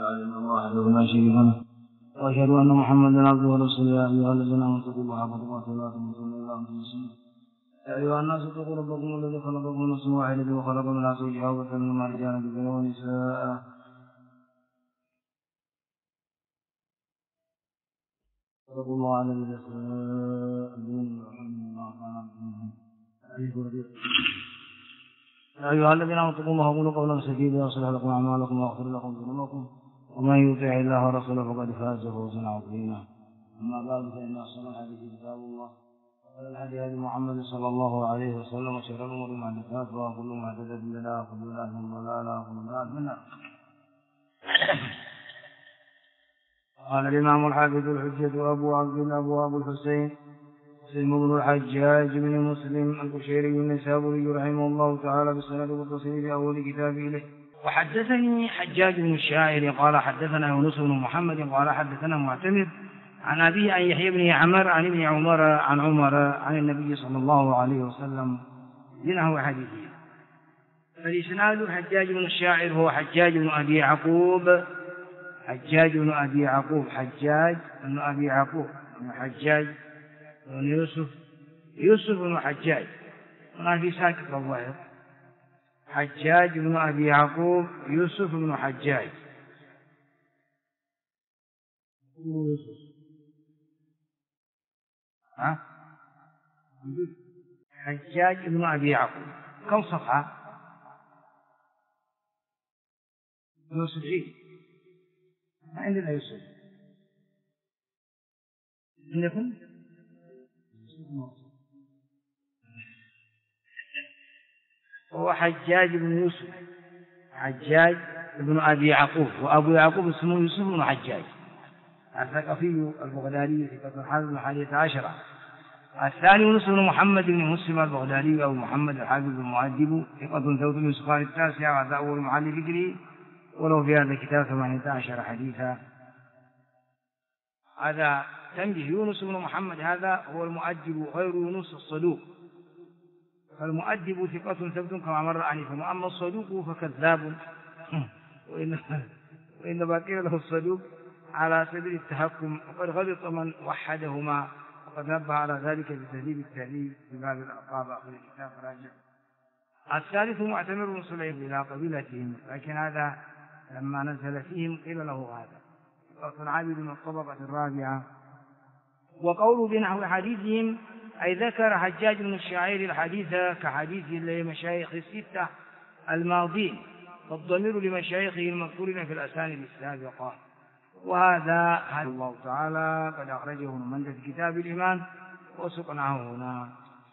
إلا الله وحده لا شريك له وأشهد أن محمدا عبده ورسوله يا أيها الذين آمنوا اتقوا الله حق تقاته ولا تموتن إلا وأنتم مسلمون يا أيها الناس اتقوا ربكم الذي خلقكم من نفس واحدة وخلق منها زوجها وبث منهما رجالا كثيرا ونساء اتقوا الله الذي تساءلون يا أيها الذين آمنوا اتقوا الله وقولوا قولا سديدا يصلح لكم أعمالكم ويغفر لكم ذنوبكم ومن يطع الله ورسوله فقد فاز فوزا عظيما. أما بعد فإن أحسن الحديث كتاب الله وخير الهدي هدي محمد صلى الله عليه وسلم وشر الأمور محدثاتها وكل محدثة بدعة وكل بدعة ضلالة وكل ضلالة في النار. قال الإمام الحافظ الحجة أبو الحسين مسلم بن الحجاج بن مسلم البشيري النسابوري رحمه الله تعالى بالسند والتصنيف في أول كتابه له. وحدثني حجاج بن الشاعر قال حدثنا يونس بن محمد قال حدثنا معتمر عن أبيه عن يحيى بن عمر عن ابن عمر عن عمر عن النبي صلى الله عليه وسلم بنحو حديثه. فالإسناد حجاج بن الشاعر هو حجاج بن أبي يعقوب حجاج بن أبي يعقوب حجاج بن يوسف بن حجاج ما في ساكت الظاهر حجاج بن أبي يعقوب يوسف بن حجاج حجاج بن أبي يعقوب كم صفحة؟ يوسف ما عندنا يوسف عندكم؟ هو حجاج بن يوسف حجاج بن أبي يعقوب وأبو يعقوب اسمه يوسف بن حجاج الثقفي البغدادي ثقة حافظ الحادية عشرة. الثاني يونس بن محمد بن مسلم البغدادي أو محمد الحافظ المؤدب ثقة ثوت من سقال التاسعة وهذا أول محل ذكره ولو في هذا الكتاب 18 حديثا. هذا تنبيه يونس بن محمد هذا هو المؤدب غير يونس الصدوق. فالمؤدب ثقة ثبت كما مر آنفا وأما الصدوق فكذاب وإنما قيل له الصدوق على سبيل التهكم وقد غلط من وحدهما وقد نبه على ذلك بتهذيب التهذيب في باب الألقاب آخر الكتاب راجع. الثالث معتمر بن سليم إلى قبيلتهم لكن هذا لما نزل فيهم قيل له هذا ثقة عابد من الطبقة الرابعة. وقول بنحو حديثهم أي ذكر حجاج بن الشاعر الحديث كحديث لمشايخ الستة الماضين والضمير لمشايخه المذكورين في الأسانيد السابقة. وهذا الله تعالى قد أخرجه من في كتاب الإيمان وسقناه هنا.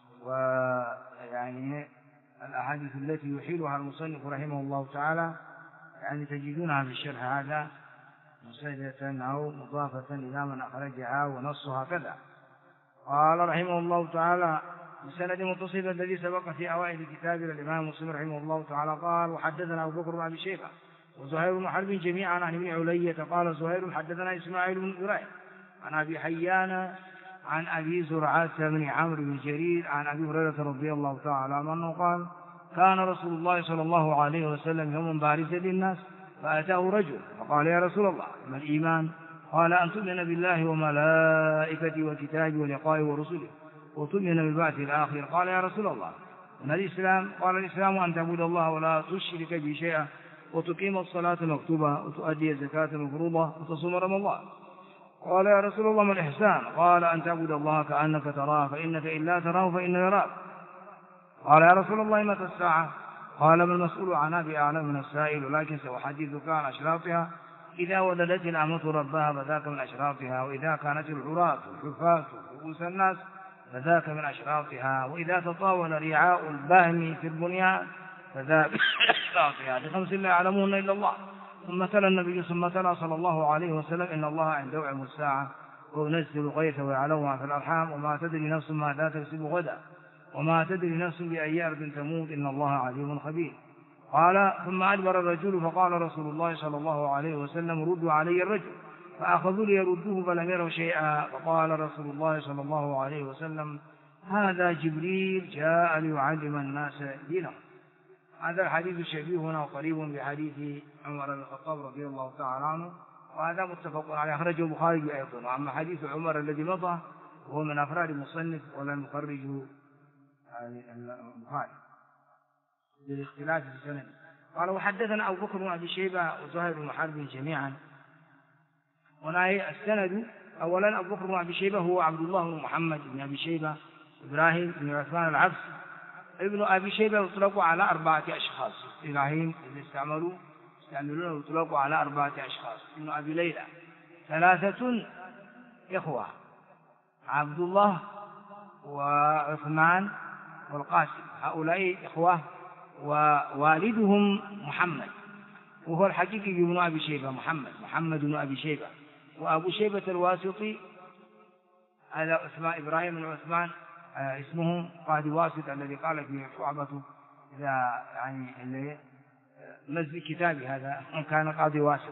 ويعني الأحاديث التي يحيلها المصنف رحمه الله تعالى يعني تجدونها في الشرح هذا مسجدة أو مضافة إلى من أخرجها ونصها كذا. قال رحمه الله تعالى بسند متصل الذي سبق في أوائل كتاب الإمام مسلم رحمه الله تعالى قال وحدثنا أبو بكر بن أبي شيبة وزهير بن حرب جميعا عن ابن علية قال زهير حدثنا إسماعيل بن إبراهيم عن أبي حيان عن أبي زرعة بن عمرو بن جرير عن أبي هريرة رضي الله تعالى عنه قال كان رسول الله صلى الله عليه وسلم يوم بارزا للناس فأتاه رجل فقال يا رسول الله ما الإيمان؟ قال أن تؤمن بالله وملائكته وكتابه ولقائه ورسله وتؤمن بالبعث الآخر. قال يا رسول الله ما الإسلام؟ قال الإسلام أن تعبد الله ولا تشرك به شيئا وتقيم الصلاة المكتوبة وتؤدي الزكاة المفروضة وتصوم رمضان. قال يا رسول الله ما الإحسان؟ قال أن تعبد الله كأنك تراه فإنك إن لا تراه فإنه يراك. قال يا رسول الله متى الساعة؟ قال ما المسؤول عنها بأعلم من السائل ولكن سأحدثك عن أشراطها إذا ولدت الأمة ربها فذاك من أشراطها وإذا كانت العراة والحفاة رؤوس الناس فذاك من أشراطها وإذا تطاول رعاء البهم في البنيان فذاك من أشراطها لخمس لا يعلمون إلا الله. ثم تلا النبي ثم تلا صلى الله عليه وسلم إن الله عنده علم الساعة وينزل الغيث ويعلم ما في الأرحام وما تدري نفس ماذا تكسب غدا وما تدري نفس بأي أرض تموت إن الله عليم خبير. قال ثم أدبر الرجل فقال رسول الله صلى الله عليه وسلم ردوا علي الرجل فأخذوا ليردوه فلم يروا شيئا. فقال رسول الله صلى الله عليه وسلم هذا جبريل جاء ليعلم الناس دينهم. هذا الحديث شبيه وقريب بحديث عمر بن الخطاب رضي الله تعالى عنه، وهذا متفق عليه، أخرجه البخاري أيضا. وأما حديث عمر الذي مضى وهو من أفراد المصنف ولم يخرجه البخاري بالاختلاف في السند. قال وحدثنا أبو بكر بن أبي شيبة وزهير بن حرب جميعا. هنا السند أولا أبو بكر بن أبي شيبة هو عبد الله بن محمد بن أبي شيبة إبراهيم بن عثمان العبس. ابن أبي شيبة يطلق على 4 أشخاص، إبراهيم اللي يستعملونه يطلق على 4 أشخاص. ابن أبي ليلى 3 إخوة، عبد الله وعثمان والقاسم، هؤلاء إخوة، ووالدهم محمد وهو الحقيقي ابن أبي شيبة محمد بن أبي شيبة. وأبو شيبة الواسطي هذا اسمه إبراهيم بن عثمان، اسمه قاضي واسط الذي قال في شعبته إذا يعني اللي نزل كتابي هذا كان قاضي واسط.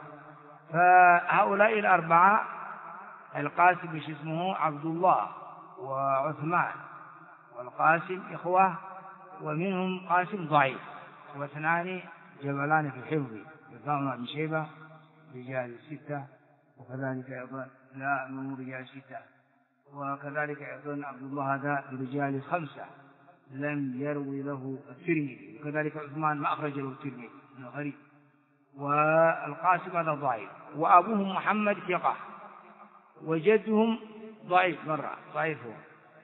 فهؤلاء 4 القاسم مش اسمه عبد الله وعثمان والقاسم إخوة، ومنهم قاسم ضعيف، و2 جبلان في الحفظ، يقام أبي شيبة رجال 6، وكذلك أيضا لا من رجال 6، وكذلك أيضا عبد الله هذا برجال 5 لم يروي له الترمذي، وكذلك عثمان ما أخرج له الترمذي من غريب، والقاسم هذا ضعيف، وأبوهم محمد ثقة، وجدهم ضعيف مرة ضعيف هو.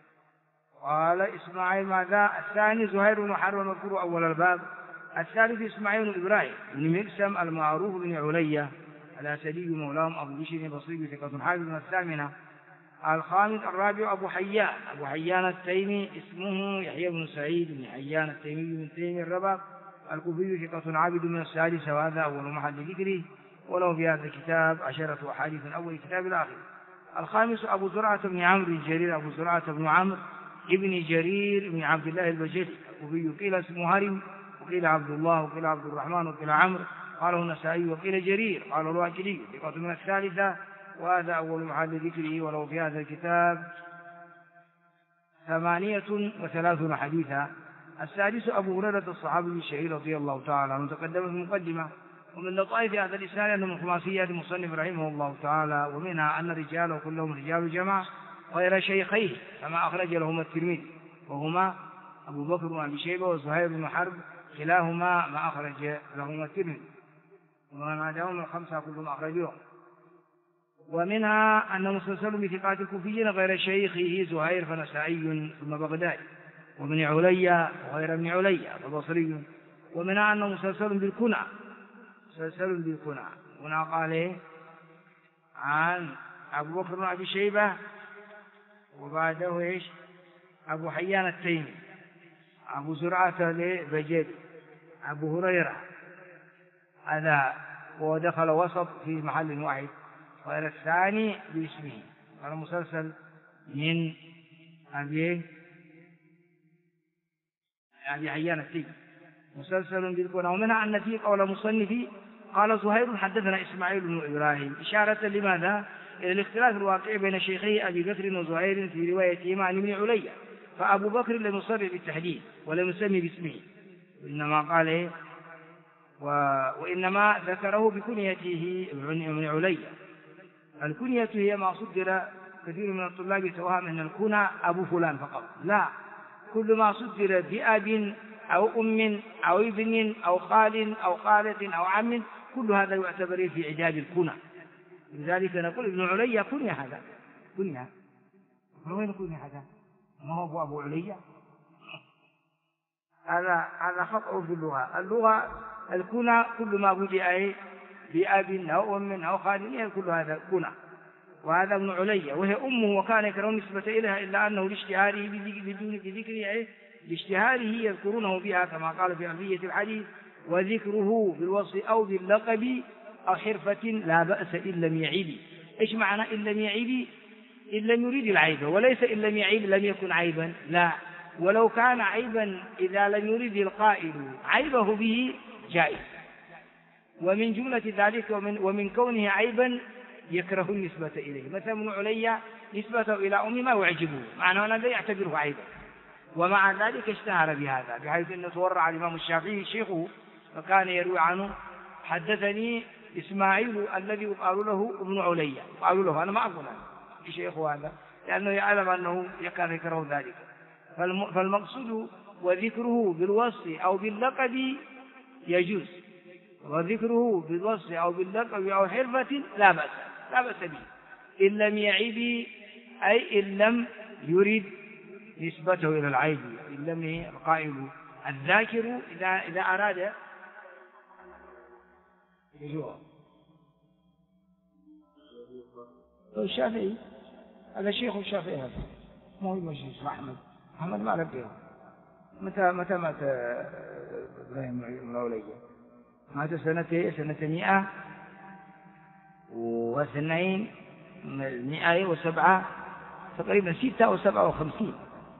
قال إسماعيل ماذا؟ الثاني زهير بن حرب المذكور أول الباب. الثالث إسماعيل بن إبراهيم بن مقسم المعروف بن علية الأسدي مولاهم أبو بشر البصري ثقة حافظ من 8. الخامس الرابع أبو حيان التيمي اسمه يحيى بن سعيد بن حيان التيمي بن تيمي الرباب الكوفي ثقة عابد من 6، وهذا أول محل ذكره، وله في هذا الكتاب 10 أحاديث من أول كتاب الآخر. الخامس أبو زرعة بن عمرو بن جرير أبو زرعة بن عمرو ابن جرير بن عبد الله البجلي الكوفي، قيل اسمه هرم، وقيل عبد الله، وقيل عبد الرحمن، وقيل عمرو، قاله النسائي، وقيل جرير، قاله الواجلي ثقة من 3، وهذا أول محل ذكره، وله في هذا الكتاب 38 حديثا. السادس أبو هريرة الصحابي الشهير رضي الله تعالى عنه تقدم في المقدمة. ومن لطائف هذا الإسناد أنه من خماسيات المصنف رحمه الله تعالى، ومنها أن رجاله كلهم رجال الجماعة غير شيخيه كما أخرج لهما الترمذي، وهما أبو بكر بن أبي شيبة وزهير بن حرب، كلاهما ما أخرج لهما الترمذي، وما داهم 5 كلهم أخرجوه. ومنها أن مسلسل بثقات الكوفيين غير شيخه زهير فنسائي ثم بغدادي، وابن عليا وغير ابن عليا فبصري. ومنها أنه مسلسل بالكنى هنا قال عن أبو بكر بن أبي شيبة، وبعده إيش أبو حيان التيمي، أبو زرعة البجلي، أبو هريرة، هذا ودخل وسط في محل واحد، غير الثاني باسمه. هذا مسلسل من أبي حيان التيمي مسلسل بالكنى. ومنها أن فيه قول مصنفي قال زهير حدثنا إسماعيل بن إبراهيم، إشارة لماذا؟ إلى الاختلاف الواقع بين شيخي أبي بكر وزهير في روايتهما عن ابن عليا، فأبو بكر لم يصرح بالتحديد ولم يسمي باسمه، وإنما قال وإنما ذكره بكنيته ابن عليا. الكنية هي ما صدر كثير من الطلاب توهم أن الكنى أبو فلان فقط، لا، كل ما صدر بأب أو أم أو ابن أو خال أو خالة أو عم، كل هذا يعتبر في عداد الكنى. لذلك نقول ابن عليا كنية، هذا كنية، وين كنية هذا؟ ما هو أبو عليا؟ هذا خطأ في اللغة الكنى كل ما بدأ بأب أو أم أو خال، كل هذا كنى. وهذا ابن عليا، وهي أمه، وكان يكره نسبة إليها إلا أنه لاشتهاره بذكره لاشتهاره يذكرونه بها كما قال في ألفية الحديث: وذكره بالوصف أو باللقب أو حرفة لا بأس إن لم يعيب. إيش معنى إن لم يعيب؟ إن لم يريد العيب، وليس إن لم يعيب لم يكن عيبا، لا، ولو كان عيبا إذا لم يريد القائل عيبه به جائز. ومن جملة ذلك ومن كونه عيبا يكره النسبة إليه، مثلا ابن عليا نسبته إلى أمه ما يعجبه، معنى أنه لا يعتبره عيبا، ومع ذلك اشتهر بهذا، بحيث أنه تورع الإمام الشافعي شيخه فكان يروي عنه حدثني إسماعيل الذي يقال له ابن عليا، يقال له، أنا ما أقول عنه شيخه هذا لأنه يعلم أنه يكاد يكره ذلك. فالمقصود وذكره بالوصف أو باللقب يجوز، وذكره بالوصف أو باللقب أو حرفة لا بأس به، إن لم يعيب، أي إن لم يرد نسبته إلى العيب، إن لم القائل الذاكر إذا أراد الشافعي، هذا شيخ الشافعي، هذا مو المجلس أحمد ما ربيه. متى مات إبراهيم الأولية؟ مات سنة 107 تقريبا 56.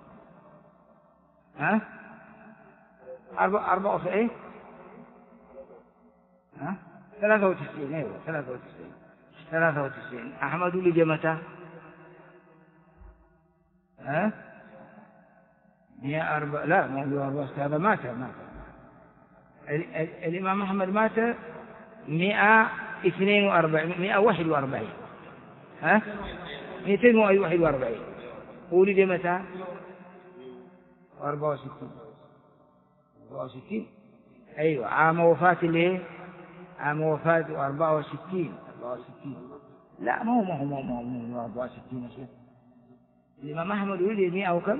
93. أيوة 93. أحمد ولد متى؟ 104. لا 104 هذا مات. الإمام أحمد مات 141. 241. ولد متى؟ 64. أيوة عام وفاة 64. لا ما هو 64 يا شيخ. الإمام أحمد ولد 100 وكم؟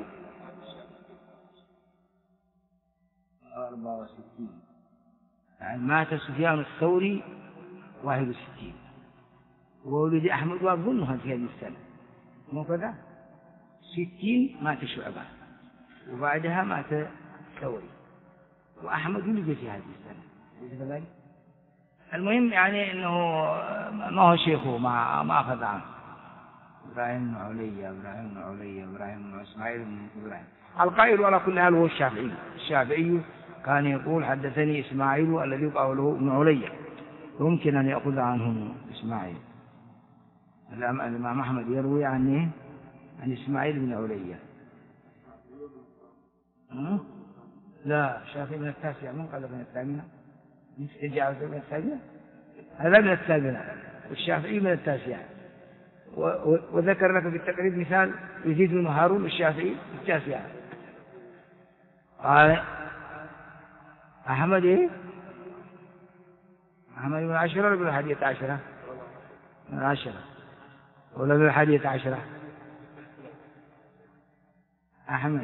64. يعني مات سفيان الثوري 61، وولد أحمد وأظنها في هذه السنة، مو كذا؟ 60 مات شعبة، وبعدها مات الثوري، وأحمد ولد في هذه السنة. المهم يعني أنه ما هو شيخه، ما أخذ عنه. إبراهيم بن عليا، إبراهيم بن إسماعيل بن إبراهيم. القائل على كل حال هو الشافعي كان يقول حدثني إسماعيل الذي يقال له ابن عليا، يمكن أن يأخذ عنه إسماعيل. الإمام أحمد يروي عن إسماعيل بن عليا. لا الشافعي من 9 من قال من 8. يجعل من 8. هذا من 8 والشافعي من 9. وذكر لك في التقريب مثال يزيد بن هارون الشافعي 9. قال أحمد أحمد من 10 ولا من 11؟ من 10 ولا من 11؟ أحمد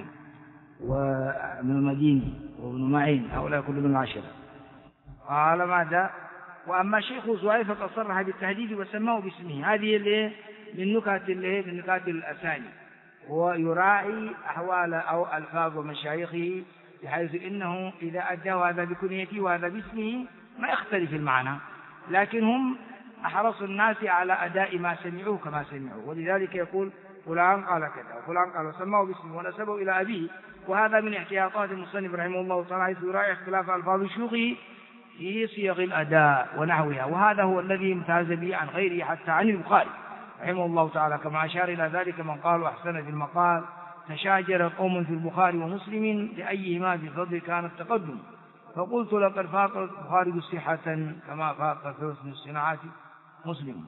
وابن المديني وابن معين هؤلاء كلهم من 10. قال ماذا؟ وأما شيخ زويل فقد صرح بالتهديد وسماه باسمه. هذه من نكات الأساني، ويراعي أحوال أو ألفاظ مشايخه بحيث إنه إذا أداه هذا بكنيته وهذا باسمه ما يختلف المعنى، لكن هم أحرص الناس على أداء ما سمعوه كما سمعوه، ولذلك يقول فلان قال كذا وفلان قال وسماه باسمه ونسبه إلى أبيه. وهذا من احتياطات المصنف رحمه الله تعالى، حيث يراعي اختلاف ألفاظ شيوخه في صيغ الأداء ونحوها، وهذا هو الذي امتاز به عن غيره حتى عن البخاري رحمه الله تعالى، كما أشار إلى ذلك من قال أحسن في المقال تشاجر قوم في البخاري ومسلم لأيهما في فضل كان التقدم، فقلت لقد فاق البخاري صحة كما فاق في حسن الصناعة مسلم.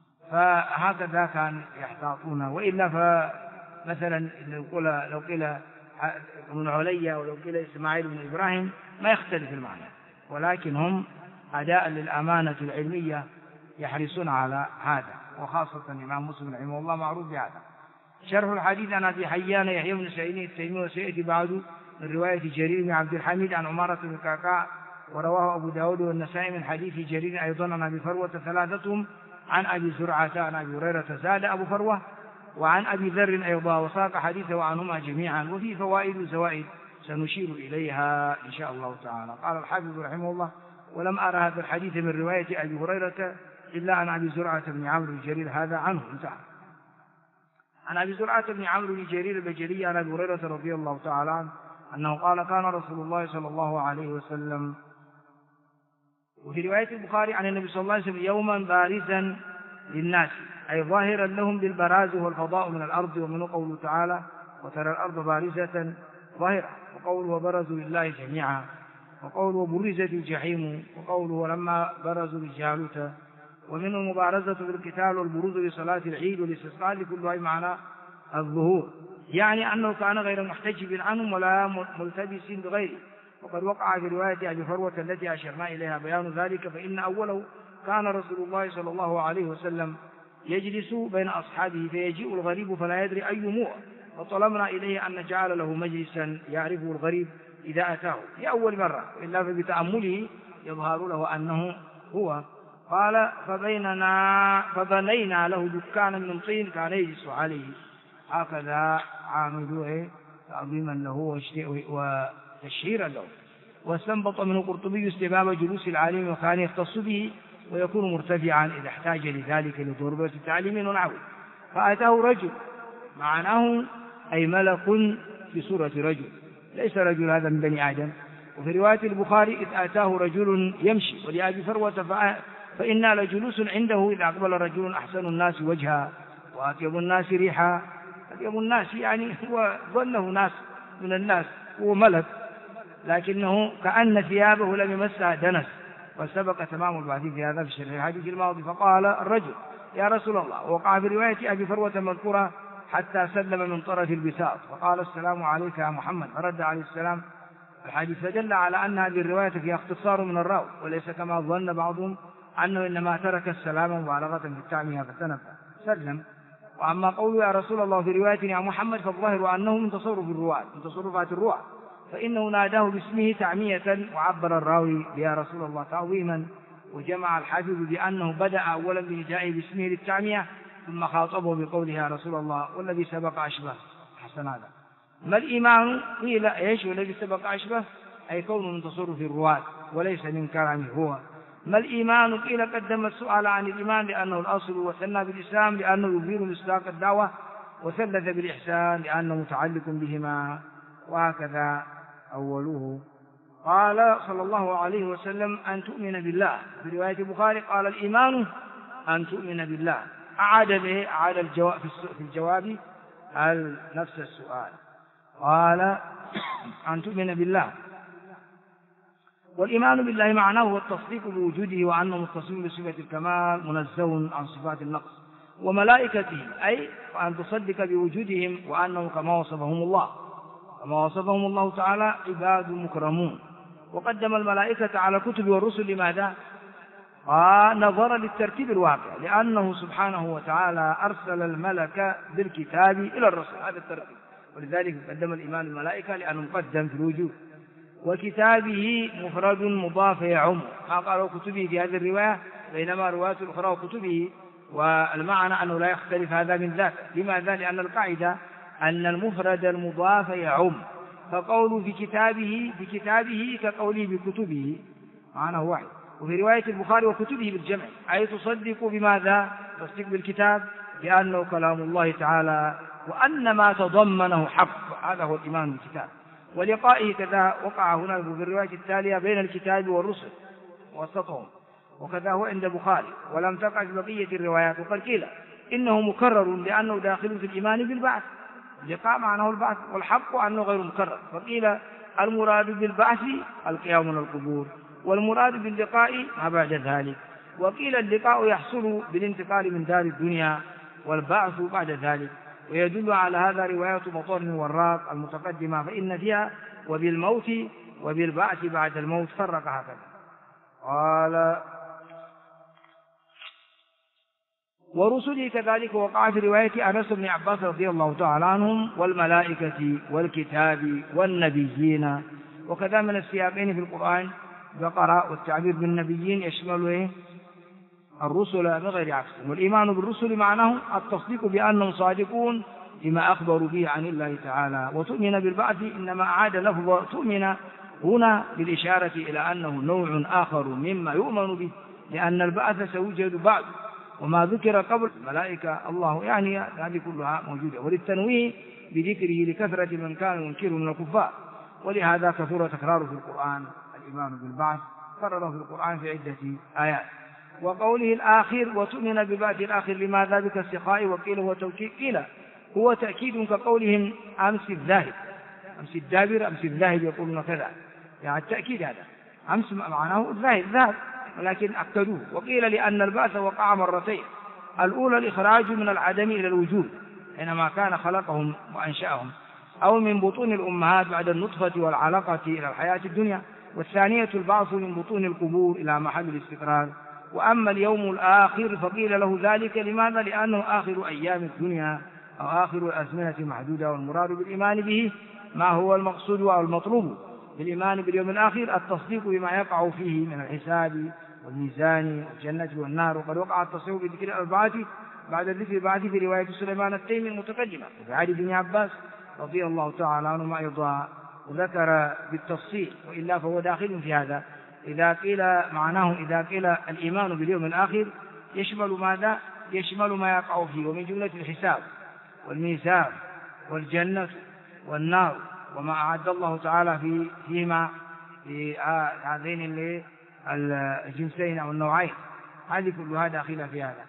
فهكذا كان يحتاطون، وإلا فمثلا لو قيل ابن عليا ولو قيل إسماعيل بن إبراهيم ما يختلف المعنى، ولكن هم أداء للأمانة العلمية يحرصون على هذا، وخاصة الإمام مسلم رحمه الله معروف بهذا. شرح الحديث عن أبي حيان يحيى بن سعيد التيمي وسيأتي بعد من رواية جرير بن عبد الحميد عن عمارة بن القعقاع، ورواه أبو داود والنسائي من حديث جرير أيضا عن أبي فروة ثلاثتهم عن أبي زرعة عن أبي هريرة زاد أبو فروة، وعن أبي ذر أيضا، وساق حديثه عنهما جميعا. وفي فوائد زوائد سنشير إليها إن شاء الله تعالى. قال الحافظ رحمه الله: ولم أرى هذا الحديث من رواية أبي هريرة إلا عن أبي زرعة بن عمرو الجرير هذا عنه انتهى. عن أبي زرعة بن عمرو الجرير البجلي عن أبي هريرة رضي الله تعالى عنه أنه قال: كان رسول الله صلى الله عليه وسلم. وفي رواية البخاري عن النبي صلى الله عليه وسلم: يوما بارزا للناس، أي ظاهرا لهم بالبراز والفضاء من الأرض، ومنه قوله تعالى: وترى الأرض بارزة ظاهرة. وقوله وبرزوا لله جميعا، وقوله وبرزت الجحيم، وقوله ولما برزوا لجالوت. ومن المبارزة بالقتال والبروز لصلاة العيد والاستسقاء لكلها معنى الظهور، يعني أنه كان غير محتجب عنهم ولا ملتبس بغيره. وقد وقع في رواية أبي فروة التي أشرنا إليها بيان ذلك، فإن أوله كان رسول الله صلى الله عليه وسلم يجلس بين أصحابه فيجيء الغريب فلا يدري أي موع، فطلبنا إليه أن نجعل له مجلسا يعرفه الغريب إذا أتاه في أول مرة، إلا فبتأمله يظهر له أنه هو. قال فبنينا له دكانا من طين كان يجلس عليه، هكذا عاملوه تعظيما له وتشهيرا له. واستنبط منه قرطبي استباب جلوس العالم وكان يختص به ويكون مرتفعا إذا احتاج لذلك لضرورة التعليم ونحوه. فأتاه رجل، معناه أي ملك في صورة رجل، ليس رجل هذا من بني آدم. وفي رواية البخاري إذ آتاه رجل يمشي. ولأبي فروة فإنا لجلوس عنده إذ أقبل رجل أحسن الناس وجها وأطيب الناس ريحا. أطيب الناس يعني هو ظنه ناس من الناس، هو ملك، لكنه كأن ثيابه لم يمسها دنس. وسبق تمام البحث في هذا في شرح الحديث الماضي. فقال الرجل يا رسول الله، ووقع في رواية أبي فروة مذكورة حتى سلم من طرف البساط فقال السلام عليك يا محمد، فرد عليه السلام. الحديث فدل على أن هذه الرواية فيها اختصار من الراوي، وليس كما ظن بعضهم أنه إنما ترك السلام مبالغة في التعمية فتنفى سلم. وأما قوله يا رسول الله في رواية يا محمد فالظاهر أنه من تصرفات الرواة، فإنه ناداه باسمه تعمية، وعبر الراوي يا رسول الله تعظيما. وجمع الحافظ بأنه بدأ أولا بندائه باسمه للتعمية ثم خاطبه بقوله يا رسول الله والذي سبق أشبه. حسن هذا. ما الإيمان؟ قيل إيش والذي سبق أشبه؟ أي كونه من تصرف الرواة وليس من كلامه هو. ما الإيمان؟ قيل قدم السؤال عن الإيمان لأنه الأصل، وثنى بالإسلام لأنه يفيد مصداق الدعوة، وثلث بالإحسان لأنه متعلق بهما، وهكذا أوله. قال صلى الله عليه وسلم أن تؤمن بالله. في رواية البخاري قال الإيمان أن تؤمن بالله. أعاد في الجواب نفس السؤال، قال أن تؤمن بالله. والإيمان بالله معناه هو التصديق بوجوده وأنه متصف بصفة الكمال منزه عن صفات النقص، وملائكته أي أن تصدق بوجودهم وأنه كما وصفهم الله تعالى عباد مكرمون. وقدم الملائكة على الكتب والرسل لماذا؟ نظرا للترتيب الواقع، لأنه سبحانه وتعالى أرسل الملك بالكتاب إلى الرسل، هذا الترتيب، ولذلك قدم الإيمان بالملائكة لأنه مقدم في الوجود. وكتابه مفرد مضاف يعم، ما قالوا كتبه في هذه الرواية، بينما رواية الأخرى وكتبه، والمعنى أنه لا يختلف هذا من ذاك. لماذا؟ لأن القاعدة أن المفرد المضاف يعم، فقوله في كتابه كقوله بكتبه معناه واحد. وفي رواية البخاري وكتبه بالجمع، أي تصدق بماذا؟ تصدق بالكتاب لأنه كلام الله تعالى وأن ما تضمنه حق، هذا هو الإيمان بالكتاب. ولقائه كذا وقع هنا في الرواية التالية بين الكتاب والرسل وسطهم، وكذا هو عند البخاري، ولم تقع في بقية الروايات. وقد قيل إنه مكرر لأنه داخل في الإيمان بالبعث، اللقاء معناه البعث، والحق أنه غير مكرر. فقيل المراد بالبعث القيام من القبور، والمراد باللقاء ما بعد ذلك. وقيل اللقاء يحصل بالانتقال من دار الدنيا، والبعث بعد ذلك. ويدل على هذا رواية مطر والراق المتقدمة، فإن فيها وبالموت وبالبعث بعد الموت فرق هكذا. قال ورسله كذلك وقع في رواية أنس بن عباس رضي الله تعالى عنهم والملائكة والكتاب والنبيين. وكذا من السياقين في القرآن بقرة، والتعبير بالنبيين يشمل الرسل بغير عكس. والإيمان بالرسل معناه التصديق بأنهم صادقون لما أخبروا به عن الله تعالى. وتؤمن بالبعث إنما أعاد لفظ تؤمن هنا بالإشارة إلى أنه نوع آخر مما يؤمن به، لأن البعث سيوجد بعد وما ذكر قبل الملائكة الله، يعني هذه كلها موجودة. وللتنويه بذكره لكثرة من كان ينكر من الكفار، ولهذا كثر تكراره في القرآن الإيمان بالبعث، كرره في القرآن في عدة آيات. وقوله الآخر وتؤمن بالبعث الآخر لماذا بكالسخاء؟ وقيل هو توكيد، قيل هو تأكيد كقولهم أمس الذاهب، أمس الدابر أمس الذاهب يقولون كذا، يعني التأكيد هذا أمس معناه الذاهب، ولكن أكدوه. وقيل لأن البعث وقع مرتين، الأولى الإخراج من العدم إلى الوجود حينما كان خلقهم وأنشأهم، أو من بطون الأمهات بعد النطفة والعلقة إلى الحياة الدنيا، والثانية البعث من بطون القبور إلى محل الاستقرار. وأما اليوم الآخر فقيل له ذلك لماذا؟ لأنه آخر أيام الدنيا أو آخر الأزمنة محدودة، والمراد بالإيمان به ما هو المقصود أو المطلوب بالإيمان باليوم الآخر التصديق بما يقع فيه من الحساب والميزان والجنة والنار. وقد وقع التصديق بذكر الأربعة بعد ذكر البعث في رواية سليمان التيمي المتقدمة، وفي حديث ابن عباس رضي الله تعالى عنهما أيضا وذكر بالتفصيل، وإلا فهو داخل في هذا. إذا قيل معناه إذا قيل الإيمان باليوم الآخر يشمل ماذا؟ يشمل ما يقع فيه، ومن جملة الحساب والميزان والجنة والنار وما أعد الله تعالى فيما في هذين الجنسين أو النوعين، هذه كلها داخلة في هذا.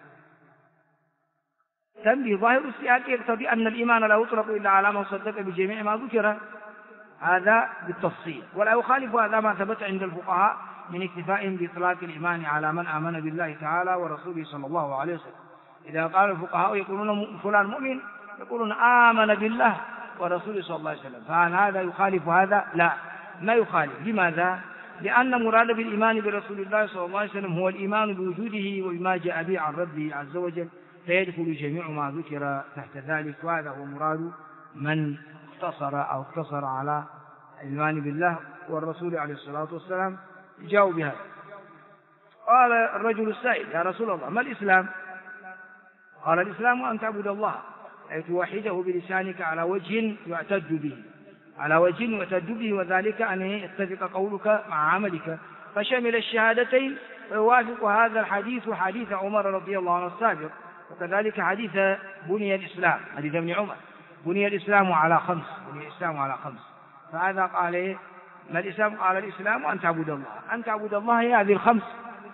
تنبيه ظاهر السياق يقتضي أن الإيمان لا يطلق إلا على من صدق بجميع ما ذكر، هذا بالتفصيل. ولا يخالف هذا ما ثبت عند الفقهاء من اكتفائهم بإطلاق الإيمان على من آمن بالله تعالى ورسوله صلى الله عليه وسلم. إذا قال الفقهاء يقولون فلان مؤمن، يقولون آمن بالله ورسوله صلى الله عليه وسلم، فهل هذا يخالف هذا؟ لا، ما يخالف. لماذا؟ لأن مراد بالإيمان برسول الله صلى الله عليه وسلم هو الإيمان بوجوده وبما جاء به عن ربه عز وجل، فيدخل جميع ما ذكر تحت ذلك، وهذا هو مراد من اقتصر على الإيمان بالله والرسول عليه الصلاة والسلام. جاءوا بهذا. قال الرجل السائل: يا رسول الله ما الإسلام؟ قال: الإسلام أن تعبد الله أي توحده بلسانك على وجه يعتد به، وذلك أن يتفق قولك مع عملك، فشمل الشهادتين، ويوافق هذا الحديث حديث عمر رضي الله عنه السابق، وكذلك حديث بني الإسلام حديث ابن عمر بني الإسلام على خمس. فهذا قال ما الإسلام؟ قال: الإسلام أن تعبد الله هي هذه الخمس،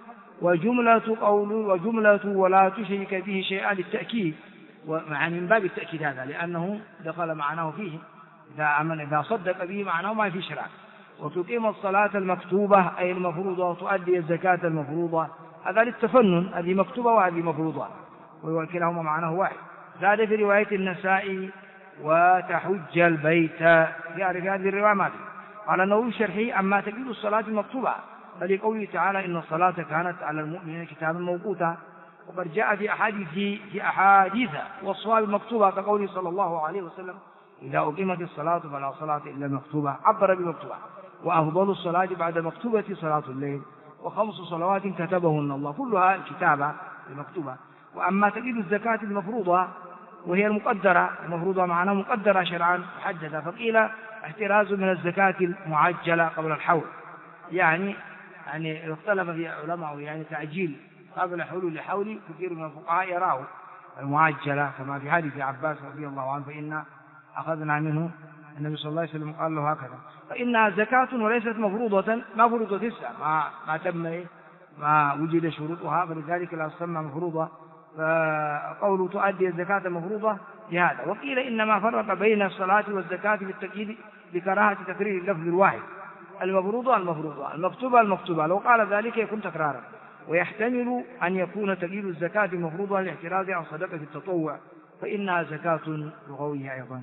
وجملة ولا تشرك به شيئا للتأكيد، ومعنى من باب التأكيد هذا، لأنه دخل معناه فيه إذا صدق به معناه ما في شرك. وتقيم الصلاة المكتوبة أي المفروضة، وتؤدي الزكاة المفروضة، هذا للتفنن، هذه مكتوبة وهذه مفروضة، وكلاهما معناه واحد. زاد في رواية النسائي: وتحج البيت، يعني في هذه الرواية ما في. قال النووي الشرحي: أما تقييد الصلاة المكتوبة فلقوله تعالى: إن الصلاة كانت على المؤمنين كتابا موقوتا. وقد جاء في أحاديث والصواب المكتوبة كقوله صلى الله عليه وسلم: إذا أقيمت الصلاة فلا صلاة إلا المكتوبة، عبر بالمكتوبة. وأفضل الصلاة بعد مكتوبة صلاة الليل، وخمس صلوات كتبهن الله، كلها الكتابة المكتوبة. وأما تقييد الزكاة المفروضة وهي المفروضة معناه مقدرة شرعا محددة، فقيل احتراز من الزكاة المعجلة قبل الحول، يعني اختلف في علماء، يعني تعجيل قبل حلول حول، كثير من الفقهاء يراه المعجلة، كما في حديث عباس رضي الله عنه: فإن أخذنا منه النبي صلى الله عليه وسلم قال له هكذا، فإنها زكاة وليست مفروضة، ما فرضت الإسلام، ما تم ما وجد شروطها، فلذلك لا تسمى مفروضة. فقوله تؤدي الزكاة المفروضة لهذا. وقيل إنما فرق بين الصلاة والزكاة بالتقييد بكراهة تكرير اللفظ الواحد: المفروضة المكتوبة. لو قال ذلك يكون تكرارا. ويحتمل أن يكون تقييد الزكاة المفروضة لاحتراز عن صدقة التطوع، فإنها زكاة لغوية أيضا.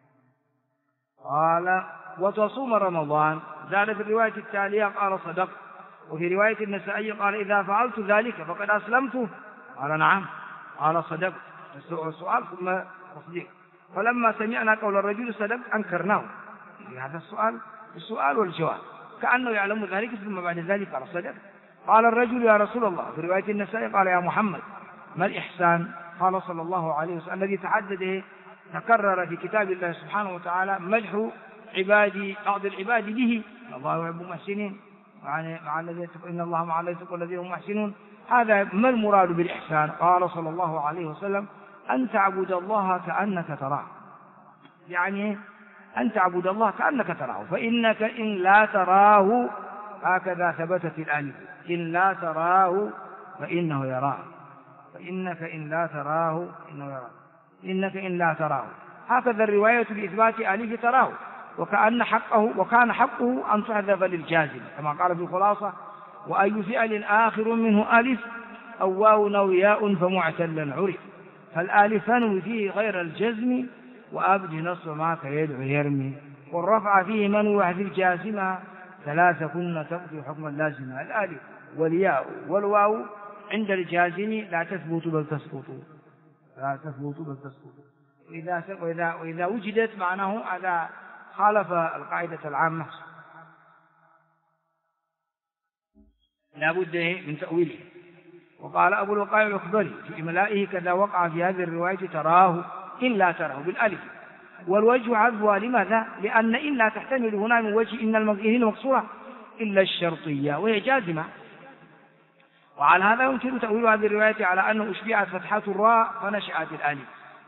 قال: وتصوم رمضان. زاد في الرواية التالية: قال: صدق. وفي رواية النسائي قال: إذا فعلت ذلك فقد أسلمت. قال: نعم. قال: صدق. السؤال ثم تصديق. فلما سمعنا قول الرجل صدق أنكرناه، هذا السؤال والجواب، كأنه يعلم ذلك، ثم بعد ذلك قال: صدق. قال الرجل: يا رسول الله. في رواية النسائي قال: يا محمد ما الإحسان؟ قال صلى الله عليه وسلم الذي تكرر في كتاب الله سبحانه وتعالى مدح بعض العباد به: الله يحب المحسنين، إن الله مع الذين يتقون والذين هم محسنون. هذا ما المراد بالإحسان؟ قال صلى الله عليه وسلم: أن تعبد الله كأنك تراه، يعني أن تعبد الله كأنك تراه، فإنك إن لا تراه، هكذا ثبتت الآية: إن لا تراه فإنه يراه، فإنك إن لا تراه إنه يراه، إنك إن لا تراه. هكذا الرواية بإثبات آله تراه، وكان حقه أن تحذف للجازم كما قال في الخلاصة: وأي فعل آخر منه ألف أو واو أو ياء فمعتلا عرف، فالآلف نوي فيه غير الجزم وأبد نصب ما كيدعو يرمي، والرفع فيه منوي وحذف الجازمة ثلاثة كن تقضي حكما لازما. الآلف والياء والواو عند الجازم لا تثبت بل تسقط، وإذا وجدت معناه هذا خالف القاعدة العامة، لا بد من تأويله. وقال أبو الوقايع الأخضري في إملائه: كذا وقع في هذه الرواية تراه إن لا تراه بالألف، والوجه عذبها. لماذا؟ لأن إن لا تحتمل هنا من وجه إن المقصورة إلا الشرطية وهي جازمة، وعلى هذا يمكن تأويل هذه الرواية على أنه أشبعت فتحة الراء فنشأت الألف.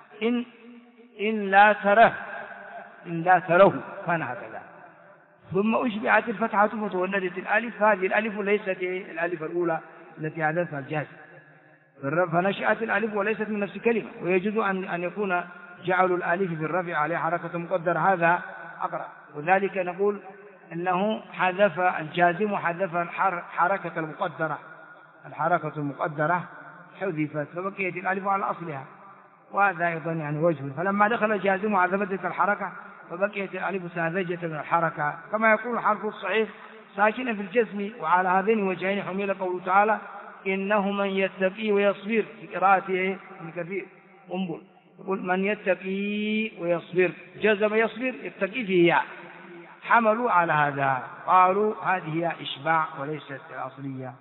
إن لا تره كان هكذا، ثم أشبعت الفتحة فتولدت الألف. هذه الألف ليست الألف الأولى التي حدثها الجازم، فنشأت الألف وليست من نفس الكلمة. ويجوز أن يكون جعل الألف في الرفع عليه حركة مقدرة، هذا أقرأ. وذلك نقول أنه حذف الجازم وحذف الحركة المقدرة حذفت فبقيت الألف على أصلها، وهذا أيضا يعني وجه. فلما دخل الجازم وحذفت الحركة فبقيت الألف ساذجة من الحركة، كما يقول الحرف الصحيح ساكنا في الجزم. وعلى هذين وجهين حمل قوله تعالى: إنه من يتقي ويصبر، في قراءته ابن كثير انظر يقول: من يتقي ويصبر، جزم يصبر يتقي فيه، حملوا على هذا، قالوا هذه إشباع وليست الأصلية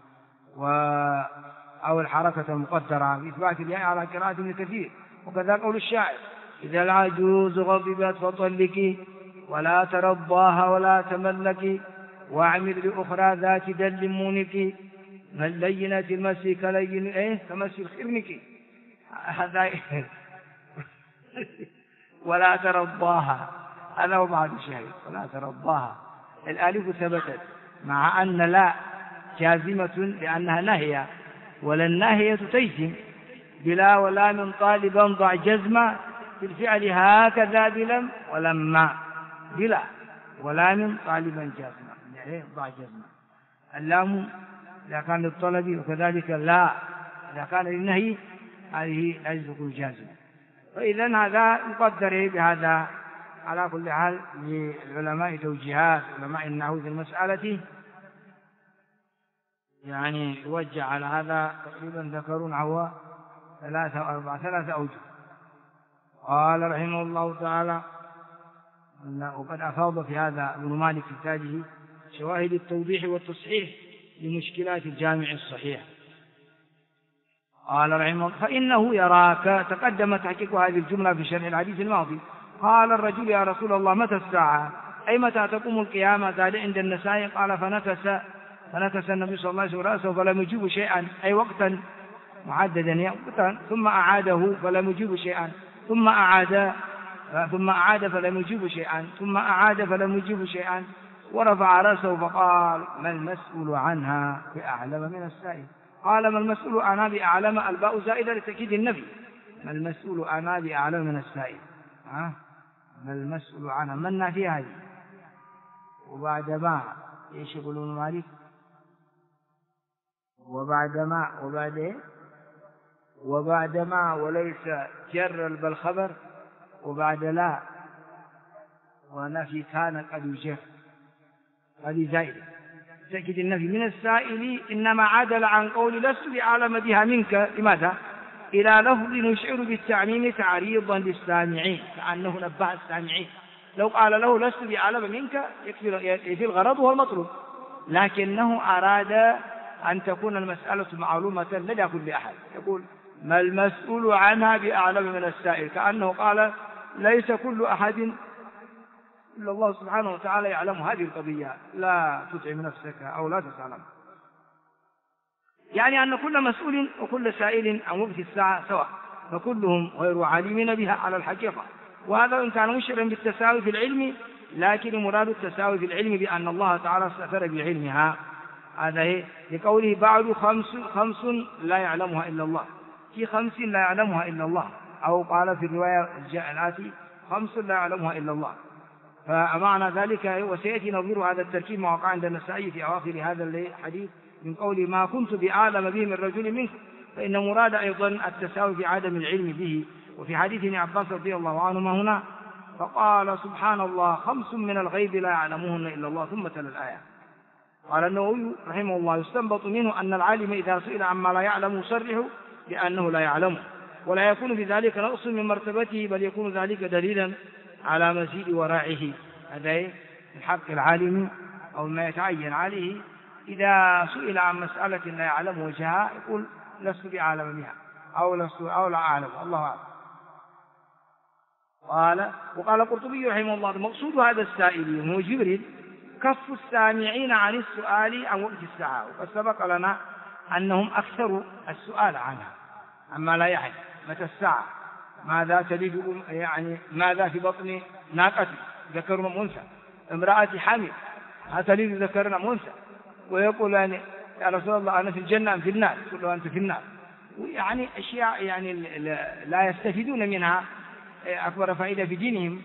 أو الحركة المقدرة في إثبات الياء على قراءة ابن كثير. وكذا قول الشاعر: إذا العجوز غضبت فطلقي ولا ترضاها ولا تملكي واعمل لأخرى ذات دل مونك من لينة المسي كمسي الخرنك. هذا ولا ترضاها، هذا هو بعض الشاعر، ولا ترضاها. الألف ثبتت مع أن لا جازمة لأنها ناهية، ولا الناهية تجزم بلا ولا من طالبا ضع جزمة في الفعل هكذا بلم ولما، بلا ولا من طالبا جزمة يعني ضع جزمة. اللام إذا كان للطلب، وكذلك لا إذا كان للنهي، هذه لا تكون جازمة. فإذا هذا يقدر بهذا. على كل حال للعلماء توجيهات، علماء النحو في المسألة يعني يوجه على هذا تقريبا ذكرون هو 3 أو 4 أوجه. قال رحمه الله تعالى: وقد أفاض في هذا ابن مالك في تاجه شواهد التوضيح والتصحيح لمشكلات الجامع الصحيح. قال رحمه الله: فإنه يراك، تقدم تحقيق هذه الجملة في شرح الحديث الماضي. قال الرجل: يا رسول الله متى الساعة؟ أي متى تقوم القيامة؟ قال: عند النساء. قال: فنكس النبي صلى الله عليه وسلم رأسه فلم يجيب شيئا، أي وقتا محددا، ثم أعاده فلم يجيب شيئا، ثم أعاد فلم يجيب شيئا، ثم أعاد فلم يجيب شيئا، ورفع رأسه فقال: ما المسؤول عنها بأعلم من السائل؟ قال: ما المسؤول عنها بأعلم، الباء زائدة لتأكيد النبي، ما المسؤول عنها بأعلم من السائل. ما المسؤول عنها من في هذه. وبعد ما ايش يقولون مالك؟ وبعد ما وليس جر بل خبر، وبعد لا ونفي كان قد يجر، هذه زائدة تأكيد النفي. من السائل إنما عدل عن قول لست بأعلم بها منك، لماذا؟ إلى لفظ يشعر بالتعميم تعريضا للسامعين، كأنه نبه السامعين. لو قال له لست بأعلم منك يكفي الغرض وهو المطلوب، لكنه أراد أن تكون المسألة معلومة لدى كل أحد. يقول: ما المسؤول عنها بأعلم من السائل، كأنه قال ليس كل أحد إلا الله سبحانه وتعالى يعلم هذه القضية، لا تتعب نفسك أو لا تسألم. يعني أن كل مسؤول وكل سائل عن وقت الساعة سواء، فكلهم غير عالمين بها على الحقيقة. وهذا إن كان مشيرا بالتساوي في العلم، لكن مراد التساوي في العلم بأن الله تعالى استأثر بعلمها. هذا هي لقوله: بعد خمس لا يعلمها إلا الله، في 5 لا يعلمها إلا الله، أو قال في الرواية الآتي: 5 لا يعلمها إلا الله. فمعنى ذلك وسيأتي نظير هذا التركيب ما وقع عند النسائي في أواخر هذا الحديث من قوله ما كنت بأعلم به من رجل منكم، فإن مراد أيضا التساوي في عدم العلم به. وفي حديث ابن عباس رضي الله عنهما هنا فقال سبحان الله 5 من الغيب لا يعلمهن إلا الله، ثم تلا الآية. قال النووي رحمه الله يستنبط منه أن العالم إذا سئل عما لا يعلم يصرح بأنه لا يعلمه، ولا يكون في ذلك نقص من مرتبته، بل يكون ذلك دليلا على مزيد ورعه. هذا من حق العالم أو ما يتعين عليه إذا سئل عن مسألة لا يعلم وجهها يقول لست بأعلم بها أو لا أعلم، الله أعلم. وقال القرطبي رحمه الله مقصود هذا السائل هو جبريل كف السامعين عن السؤال عن وقت الساعة، وقد سبق لنا أنهم أكثروا السؤال عنها عما لا يعلم. متى الساعة؟ ماذا تلد يعني ماذا في بطن ناقة ذكر أنثى؟ امرأة حامل هتلد ذكر أنثى؟ ويقول يعني يا رسول الله أنا في الجنة أم في النار؟ يقول له أنت في النار. يعني أشياء يعني لا يستفيدون منها أكبر فائدة في دينهم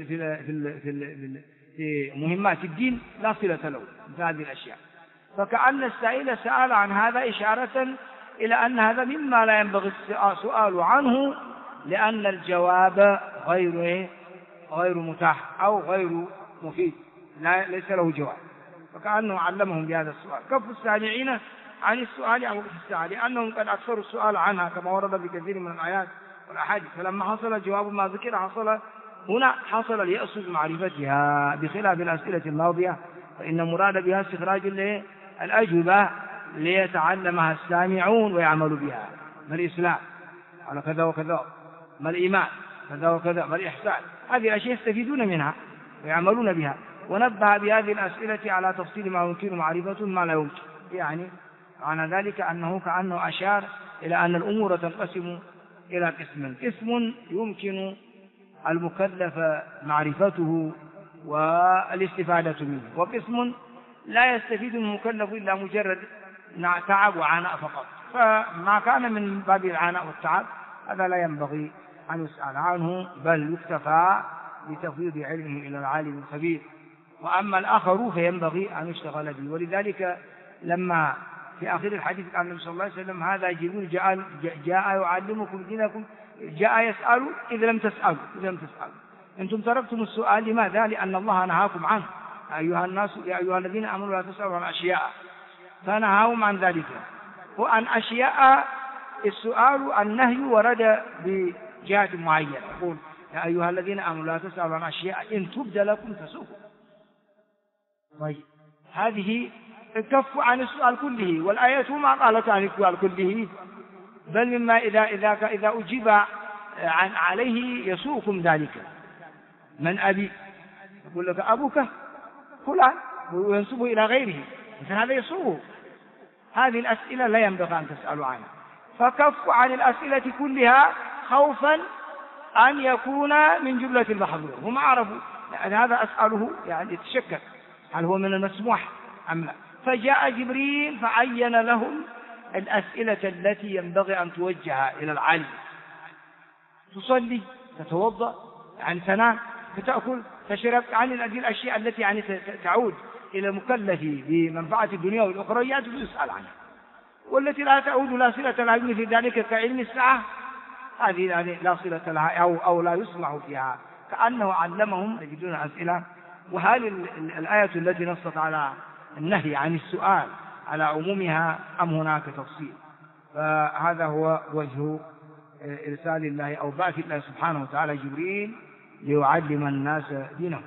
في مهمات الدين لا صلة له في هذه الأشياء. فكأن السائل سأل عن هذا إشارة إلى أن هذا مما لا ينبغي السؤال عنه، لأن الجواب غير متاح أو غير مفيد، ليس له جواب. فكأنه علمهم بهذا السؤال كف السامعين عن السؤال عن وقت الساعة، لأنهم قد أكثروا السؤال عنها كما ورد في كثير من الآيات والأحاديث. فلما حصل جواب ما ذكر حصل اليأس بمعرفتها، بخلاف الأسئلة الماضية فإن مراد بها استخراج الأجوبة ليتعلمها السامعون ويعملوا بها. ما الإسلام؟ على كذا وكذا. ما الإيمان؟ كذا وكذا. ما الإحسان؟ هذه الأشياء يستفيدون منها ويعملون بها. ونبه بهذه الأسئلة على تفصيل ما يمكن معرفة ما لا يمكن، يعني معنى ذلك أنه كأنه أشار إلى أن الأمور تنقسم إلى قسم يمكن المكلف معرفته والاستفادة منه، وقسم لا يستفيد المكلف إلا مجرد تعب وعناء فقط. فما كان من باب العناء والتعب هذا لا ينبغي أن يسأل عنه، بل يكتفى بتفويض علمه إلى العالم الخبير. وأما الآخر فينبغي أن يشتغل به. ولذلك لما في آخر الحديث قال النبي صلى الله عليه وسلم هذا جبريل جاء يعلمكم دينكم، جاء يسأل إذا لم تسألوا. أنتم تركتم السؤال، لماذا؟ لأن الله نهاكم عنه. أيها الناس يا أيها الذين آمنوا لا تسألوا عن أشياء، فنهاهم عن ذلك. وعن أشياء السؤال النهي ورد بجهة معينة، يقول يا أيها الذين آمنوا لا تسألوا عن أشياء إن تبد لكم تسؤكم. طيب هذه الكف عن السؤال كله، والآية ما قالت عن السؤال كله، بل مما إذا أجيب عليه يسوءكم ذلك. من أبي؟ يقول لك أبوك فلان وينسبه إلى غيره، مثل هذا يسوءه. هذه الأسئلة لا ينبغي أن تسألوا عنها. فكف عن الأسئلة كلها خوفا أن يكون من جملة المحظور. هم عرفوا يعني هذا أسأله يعني يتشكك هل هو من المسموح أم لا. فجاء جبريل فعين لهم الأسئلة التي ينبغي أن توجه إلى العالم. تصلي، تتوضأ، يعني تنام، تأكل، تشرب، عن هذه الأشياء التي يعني تعود إلى المكلف بمنفعة الدنيا والأخريات يسأل عنها. والتي لا تعود لا صلة لها في ذلك كعلم الساعة، هذه يعني لا صلة لها أو لا يصلح فيها. كأنه علمهم يجدون أسئلة. وهل الآية التي نصت على النهي عن السؤال على عمومها أم هناك تفصيل؟ فهذا هو وجه إرسال الله أو بعث الله سبحانه وتعالى جبريل ليعلم الناس دينهم.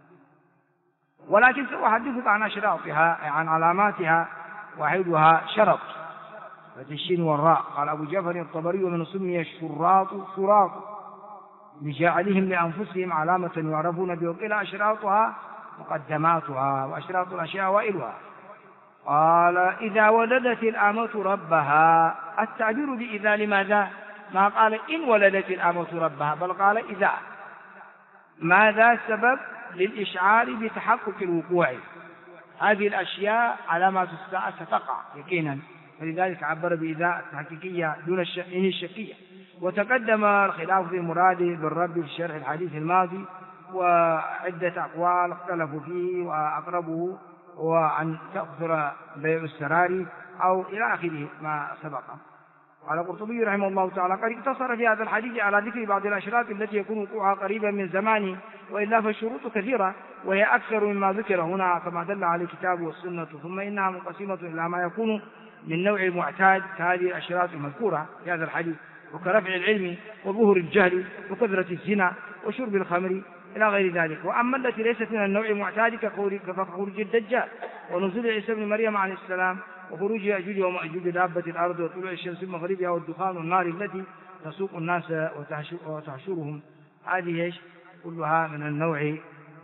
ولكن سأحدثك عن أشراطها، عن علاماتها. واحدها شرط فتشين والراء. قال أبو جعفر الطبري ومن سمي الشراط شراط لجعلهم لأنفسهم علامة يعرفون بها، وقيل أشراطها مقدماتها، وأشراط الأشياء وائلها. قال إذا ولدت الأمة ربها. التعبير بإذا لماذا؟ ما قال إن ولدت الأمة ربها، بل قال إذا. ماذا سبب؟ للإشعار بتحقق الوقوع. هذه الأشياء علامات الساعة ستقع يقينا، فلذلك عبر بإذا التحقيقية دون الشكية. وتقدم الخلاف في المراد بالرب في شرح الحديث الماضي، وعدة أقوال اختلفوا فيه، وأقربه هو أن تأثر بيع السراري أو إلى آخره ما سبق. قال القرطبي رحمه الله تعالى: قد اقتصر في هذا الحديث على ذكر بعض الأشراط التي يكون وقوعها قريبا من زمانه، وإلا فالشروط كثيرة وهي أكثر مما ذكر هنا كما دل على الكتاب والسنة، ثم إنها منقسمة إلى ما يكون من نوع المعتاد كهذه الأشراط المذكورة في هذا الحديث، وكرفع العلم وظهور الجهل وكثرة الزنا وشرب الخمر إلى غير ذلك. وأما التي ليست من النوع المعتاد كخروج الدجال ونزول عيسى بن مريم عليه السلام وخروج يأجوج ومأجوج دابة الأرض وطلوع الشمس من مغربها والدخان والنار التي تسوق الناس وتحشرهم، هذه كلها من النوع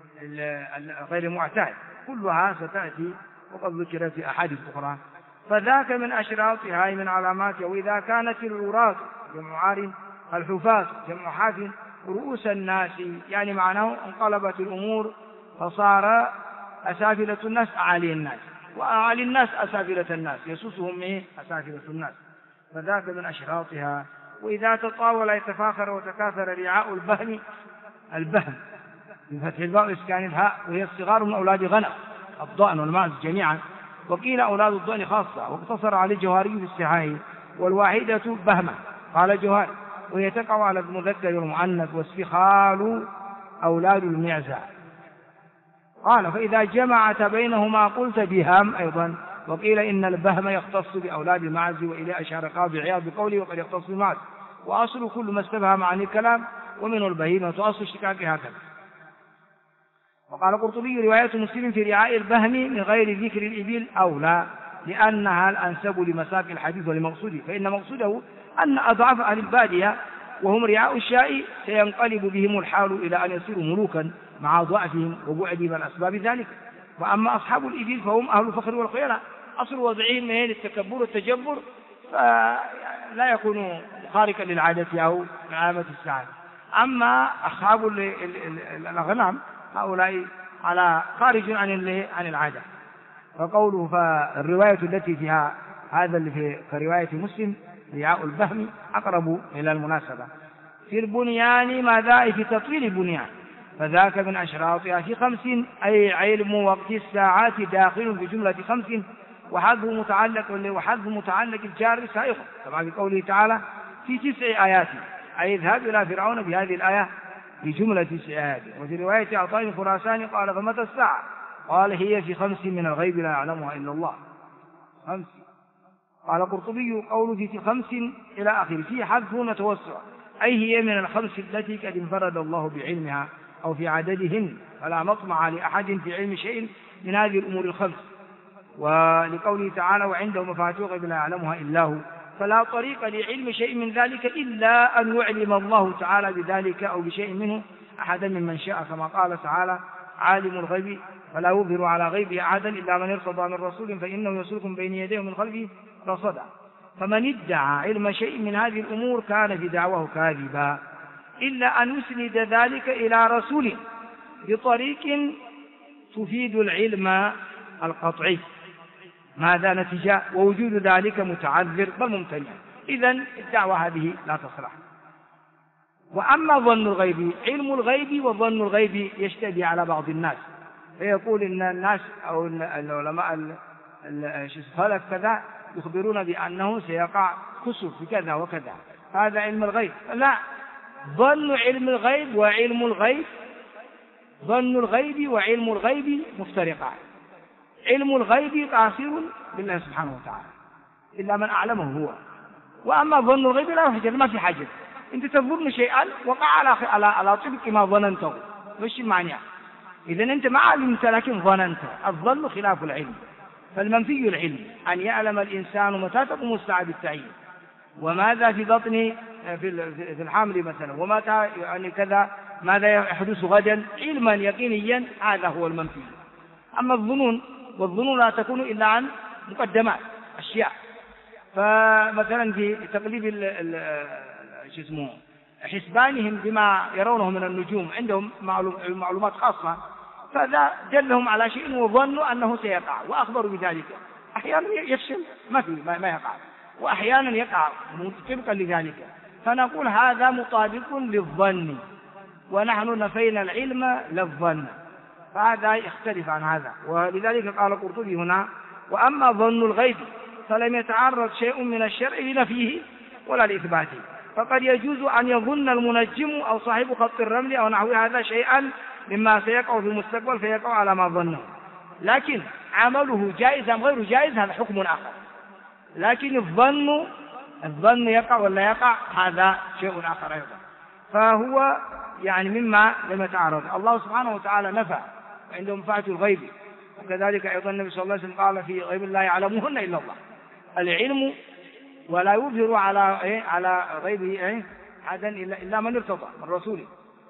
غير المعتاد، كلها ستأتي وقد ذكرت في أحاديث أخرى. فذاك من أشراطها أي من علاماتها. وإذا كانت العراة جمع عار، الحفاة جمع حاف، رؤوس الناس يعني معناه انقلبت الأمور فصار أسافلة الناس أعالي الناس، وأعالي الناس أسافلة الناس، يسوسهم أسافلة الناس، فذاك من أشراطها. وإذا تطاول يتفاخر وتكاثر رعاء البهم بفتح الباء وإسكان الهاء، وهي الصغار من أولاد غنم الضأن والمعز جميعا، وقيل أولاد الضأن خاصة، واقتصر عليه الجوهري في الصحاح. والواحدة بهمة قال الجوهري، وهي تقع على المذكر والمؤنث، والسخال أولاد المعزى. قال: فإذا جمعت بينهما قلت بهم أيضا. وقيل إن البهم يختص بأولاد المعز، وإلى أشار قاضي عياض بقوله: وقد يختص بالمعز، وأصل كل ما استبهم عن الكلام ومنه البهيمة، وأصل اشتكاك هكذا. وقال القرطبي: رواية مسلم في رعاء البهم من غير ذكر الإبل أولى، لأنها الأنسب لمساق الحديث ولمقصوده، فإن مقصوده أن أضعاف أهل البادية وهم رعاء الشاء سينقلب بهم الحال إلى أن يصيروا ملوكا مع ضعفهم وبعدهم عن أسباب ذلك. وأما أصحاب الإبل فهم أهل الفخر والخيانة، أصل وضعهم من التكبر والتجبر، فلا يكون خارقا للعادة أو علامة السعادة. أما أصحاب الأغنام هؤلاء على خارج عن العادة. فقوله: فالرواية التي فيها هذا اللي في رواية مسلم رعاء البهم أقرب إلى المناسبة. في البنيان ماذا؟ في تطويل البنيان، فذاك من أشراطها في 5، أي علم وقت الساعات داخل في جملة 5، وحذف متعلق الجار سائغ، كما في قوله تعالى: في 9 آيات، أي اذهب إلى فرعون بهذه الآية في جملة 9 آيات. وفي رواية عطاء الخراساني قال: فمتى الساعة؟ قال: هي في 5 من الغيب لا يعلمها إلا الله. 5. قال القرطبي: قوله في 5 إلى آخره فيه حذف وتوسع، أي هي من 5 التي قد انفرد الله بعلمها أو في عددهن، فلا مطمع لأحد في علم شيء من هذه الأمور 5. ولقوله تعالى: وعنده مفاتيح الغيب لا يعلمها إلا هو، فلا طريق لعلم شيء من ذلك إلا أن يعلم الله تعالى بذلك أو بشيء منه أحدا ممن شاء، كما قال تعالى: عالم الغيب فلا يظهر على غيبه أحدا إلا من ارتضى من رسول فإنه يسلكم بين يديه ومن خلفه رصدا. فمن ادعى علم شيء من هذه الأمور كان في دعواه كاذبا، إلا أن يسند ذلك إلى رسول بطريق تفيد العلم القطعي، ماذا نتيجة؟ ووجود ذلك متعذر بل ممتنع، إذن الدعوة هذه لا تصلح. وأما ظن الغيب، علم الغيب وظن الغيب يشتبه على بعض الناس، فيقول إن الناس أو العلماء الفلك كذا يخبرون بأنه سيقع كسر في كذا وكذا، هذا علم الغيب. لا، ظن علم الغيب وعلم الغيب، ظن الغيب وعلم الغيب مفترقان. علم الغيب قاصر بالله سبحانه وتعالى إلا من أعلمه هو، وأما ظن الغيب لا يحجر، ما في حاجة. أنت تظن شيئا وقع على طبق ما ظننته، مش معنى إذن أنت ما علمت لكن ظننت. الظن خلاف العلم، فالمنفي العلم أن يعلم الإنسان متى تقوم الساعة بالتعيين، وماذا في بطن في الحمل مثلا، ومتى يعني كذا ماذا يحدث غدا علما يقينيا، هذا هو المنفي. أما الظنون، والظنون لا تكون إلا عن مقدمات أشياء. فمثلا في تقليب حسبانهم بما يرونه من النجوم، عندهم معلومات خاصة، فذا دلهم على شيء وظنوا أنه سيقع وأخبروا بذلك. أحيانا يفشل ما يقع، وأحيانا يقع طبقا لذلك، فنقول هذا مطابق للظن ونحن نفينا العلم للظن، فهذا يختلف عن هذا. ولذلك قال القرطبي هنا: وأما ظن الغيب فلم يتعرض شيء من الشرع لنفيه ولا لإثباته، فقد يجوز أن يظن المنجم أو صاحب خط الرمل أو نحو هذا شيئا مما سيقع في المستقبل فيقع على ما ظنه، لكن عمله جائز أم غير جائز هذا حكم آخر. لكن الظن يقع ولا يقع هذا شيء آخر أيضا. فهو يعني مما لم يتعرض. الله سبحانه وتعالى نفى عنده مفاتيح الغيب، وكذلك أيضا النبي صلى الله عليه وسلم قال في غيب لا يعلمهن إلا الله، العلم ولا يظهر على غيبه أحدا إلا من ارتضى من رسوله.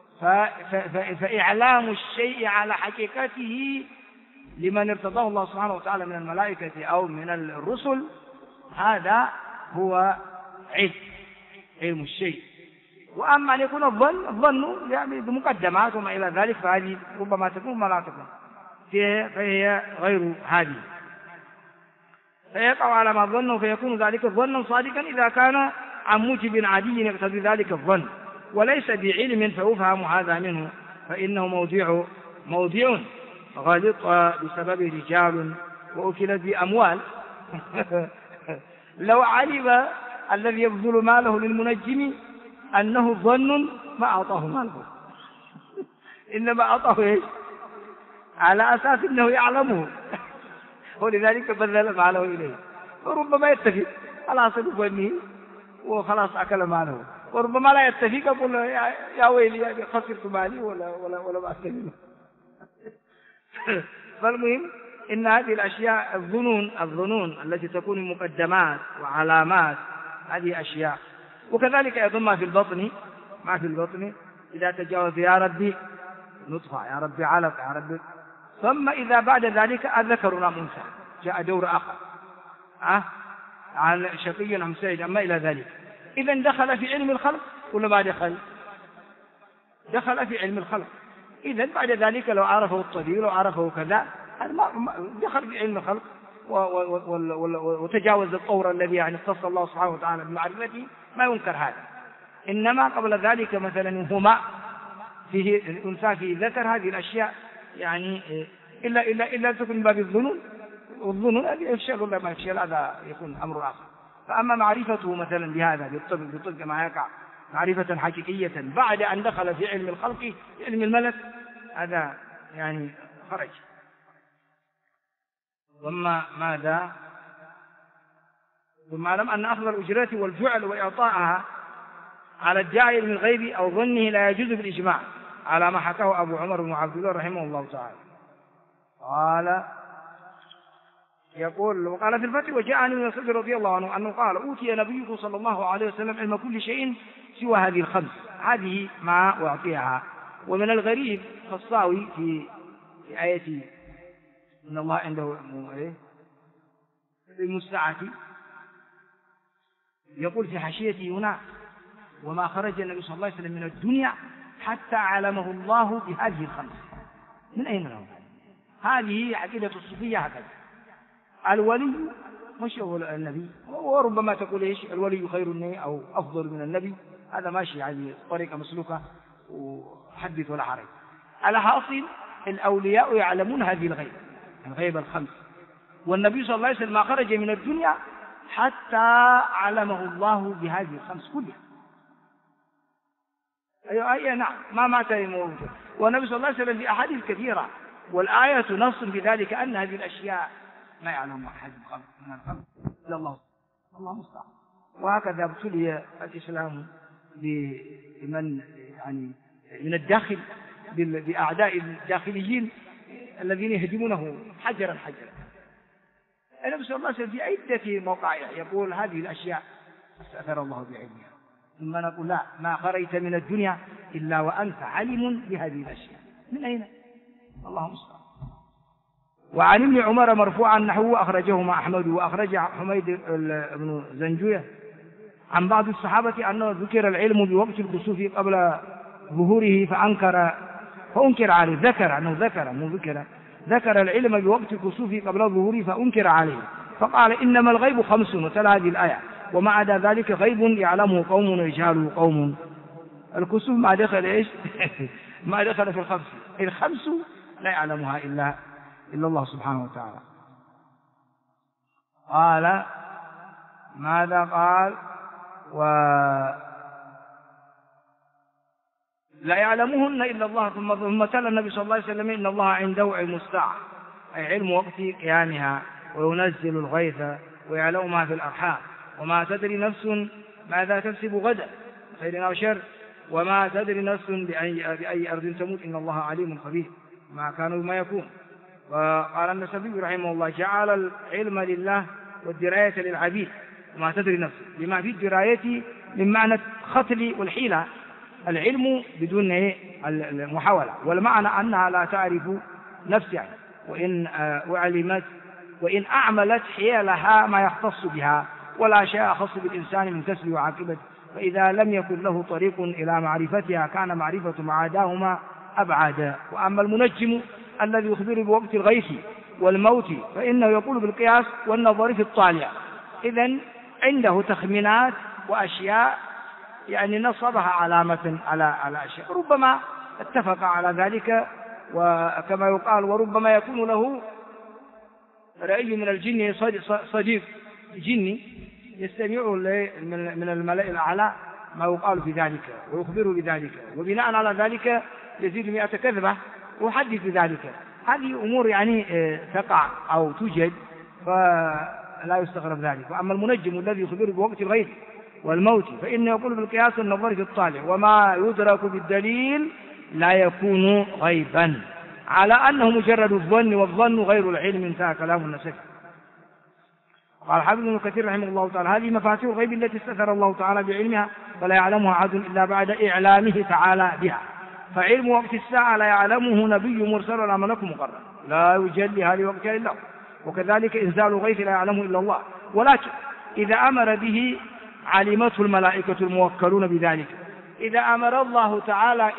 فإعلام الشيء على حقيقته لمن ارتضاه الله سبحانه وتعالى من الملائكة أو من الرسل هذا هو علم الشيء. وأما أن يكون الظن يعني بمقدمات وما إلى ذلك فهذه ربما تكون وما لا تكون، فهي غير هذه، فيقع على ما ظنه فيكون ذلك الظن صادقا إذا كان عن موجب عادي يقتضي ذلك الظن وليس بعلم فيفهم هذا منه، فإنه موضع غلط بسبب رجال وأكلت بأموال. لو علم الذي يبذل ماله للمنجم أنه ظن ما أعطاه ماله، إنما أعطاه على أساس أنه يعلمه، ولذلك بذل ماله إليه، وربما يتفق على صدق ظنه وخلاص أكل ماله، وربما لا يتفق يقول يا ويلي خسرت مالي ولا ما أستفيد. فالمهم إن هذه الأشياء الظنون التي تكون مقدمات وعلامات هذه أشياء. وكذلك أيضا ما في البطن إذا تجاوز يا ربي نطفة، يا ربي علق، يا ربي، ثم إذا بعد ذلك الذكر أم أنثى جاء دور آخر عن شقي أم سعيد أما إلى ذلك، إذا دخل في علم الخلق ولا ما دخل في علم الخلق. إذا بعد ذلك لو عرفه الطبيب لو عرفه كذا دخل في علم الخلق وتجاوز الطور الذي يعني اختص الله سبحانه وتعالى بمعرفته، ما ينكر هذا. إنما قبل ذلك مثلا هما فيه الأنثى فيه ذكر، هذه الأشياء يعني إلا تكون من باب الظنون هذه يفشل ولا ما يفشل هذا يكون أمر آخر. فأما معرفته مثلا بهذا بالطب ما يقع معرفة حقيقية بعد أن دخل في علم الخلق علم الملك هذا يعني خرج. ثم اعلم أن أخذ الأجرة والجعل وإعطاءها على الداعي من الغيب أو ظنه لا يجوز بالإجماع على ما حكاه أبو عمر بن عبد الله رحمه الله تعالى. وقال في الفتح: وجاءني من مسعود رضي الله عنه أنه قال: أوتي نبيكم صلى الله عليه وسلم علم كل شيء سوى هذه الخمس، هذه ما أعطيها. ومن الغريب فالصاوي في آية إن الله عنده علم الساعة يقول في حاشيته هنا: وما خرج النبي صلى الله عليه وسلم من الدنيا حتى علمه الله بهذه الخمس. من أين له؟ هذه عقيدة الصوفية هكذا. الولي مش هو النبي، وربما تقول الولي خير أو أفضل من النبي، هذا ماشي هذه طريقة مسلوكة وحدث ولا حرج. على حاصل الأولياء يعلمون هذه الغيب الخمس، والنبي صلى الله عليه وسلم ما خرج من الدنيا حتى علمه الله بهذه الخمس كلها. أيوة نعم، ما مات موجود. والنبي صلى الله عليه وسلم في أحاديث كثيرة، والآية نص بذلك أن هذه الأشياء ما يعلم أحد من الخلق إلا الله المستعان. وهكذا ابتلي الإسلام بمن يعني من الداخل بأعداء الداخليين الذين يهدمونه حجرا. النبي صلى الله عليه وسلم في عدة مواقع يقول هذه الأشياء استأثر الله بعلمها، ثم نقول لا، ما خرجت من الدنيا إلا وأنت علم بهذه الأشياء. من أين؟ الله المستعان. وعن ابن عمر مرفوعا نحوه أخرجهما أحمد وأخرج حميد بن زنجوية عن بعض الصحابة أنه ذكر العلم بوقت الكسوف قبل ظهوره فأنكر عليه. ذكر العلم بوقت الكسوف قبل ظهوره فأنكر عليه، فقال: إنما الغيب 5، وتلا هذه الآية: وما عدا ذلك غيب يعلمه قوم ويجهله قوم. الكسوف ما دخل إيش ما دخل في الخمس. الخمس لا يعلمها إلا الله سبحانه وتعالى. قال ماذا قال؟ لا يعلمهن إلا الله. ثم تلا النبي صلى الله عليه وسلم إن الله عنده علم الساعة، أي علم وقت قيامها، وينزل الغيث ويعلم ما في الأرحام، وما تدري نفس ماذا تكسب غدا خير أو شر، وما تدري نفس بأي أرض تموت، إن الله عليم خبير ما كان وما يكون. وقال النسبي رحمه الله جعل العلم لله والدراية للعبيد، وما تدري نفس لما في الدراية من معنى الختل والحيلة، العلم بدون المحاولة، والمعنى أنها لا تعرف نفسها، وإن علمت وإن أعملت حيلها ما يختص بها، ولا شيء خاص بالإنسان من كسب وعاقبة، فإذا لم يكن له طريق إلى معرفتها كان معرفة معاداهما أبعد. وأما المنجم الذي يخبر بوقت الغيث والموت فإنه يقول بالقياس والنظر في الطالع، إذن عنده تخمينات وأشياء يعني نصبها علامة على أشياء، ربما اتفق على ذلك، وكما يقال وربما يكون له رأي من الجن صديق جني يستمع من الملأ الأعلى ما يقال في ذلك ويخبره بذلك، وبناء على ذلك يزيد 100 كذبة ويحدث بذلك. هذه أمور يعني تقع أو توجد فلا يستغرب ذلك. وأما المنجم الذي يخبر بوقت الغيث والموت فإنه يقول بالقياس النظر في الطالع، وما يدرك بالدليل لا يكون غيبا، على أنه مجرد الظن، والظن غير العلم. انتهى كلام النسفي. قال حافظ ابن كثير رحمه الله تعالى هذه مفاتيح الغيب التي استثر الله تعالى بعلمها، فلا يعلمها أحد إلا بعد إعلامه تعالى بها. فعلم وقت الساعة لا يعلمه نبي مرسل ولا ملك مقرب، لا يجليها لوقتها إلا هو. وكذلك إنزال الغيث لا يعلمه إلا الله، ولكن إذا أمر به علمته الملائكة الموكلون بذلك. إذا أمر الله تعالى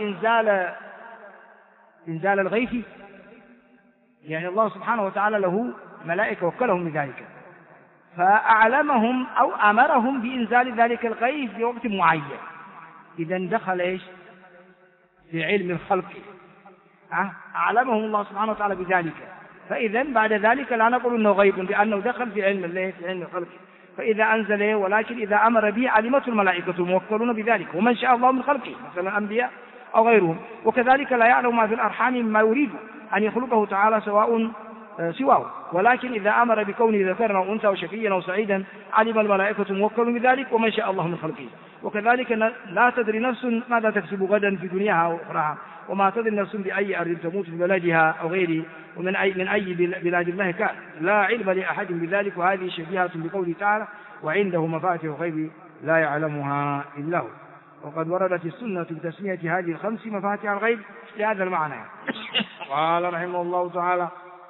إنزال الغيث يعني الله سبحانه وتعالى له ملائكة وكلهم بذلك، فأعلمهم أو أمرهم بإنزال ذلك الغيث في وقت معين، إذا دخل إيش في علم الخلق، أعلمهم الله سبحانه وتعالى بذلك، فإذا بعد ذلك لا نقول إنه غيب لأنه دخل في علم الخلق. فإذا أنزل ولكن إذا أمر به علمته الملائكة الموكلون بذلك، ومن شاء الله من خلقه مثلا الأنبياء أو غيرهم. وكذلك لا يعلم ما في الأرحام مما يريد أن يخلقه تعالى سواه، ولكن إذا أمر بكونه ذكرا أو أنثى وشقيا أو سعيدا علم الملائكة الموكلون بذلك، ومن شاء الله من خلقه. وكذلك لا تدري نفس ماذا تكسب غدا في دنياها وأخراها، وما تدري نفس بأي أرض تموت في بلدها أو غيره، ومن أي بلاد الله كان، لا علم لأحد بذلك. وهذه شبيهة بقوله تعالى وعنده مفاتيح الغيب لا يعلمها إلا هو. وقد وردت السنة بتسمية هذه الخمس مفاتيح الغيب لهذا المعنى. قال رحمه الله تعالى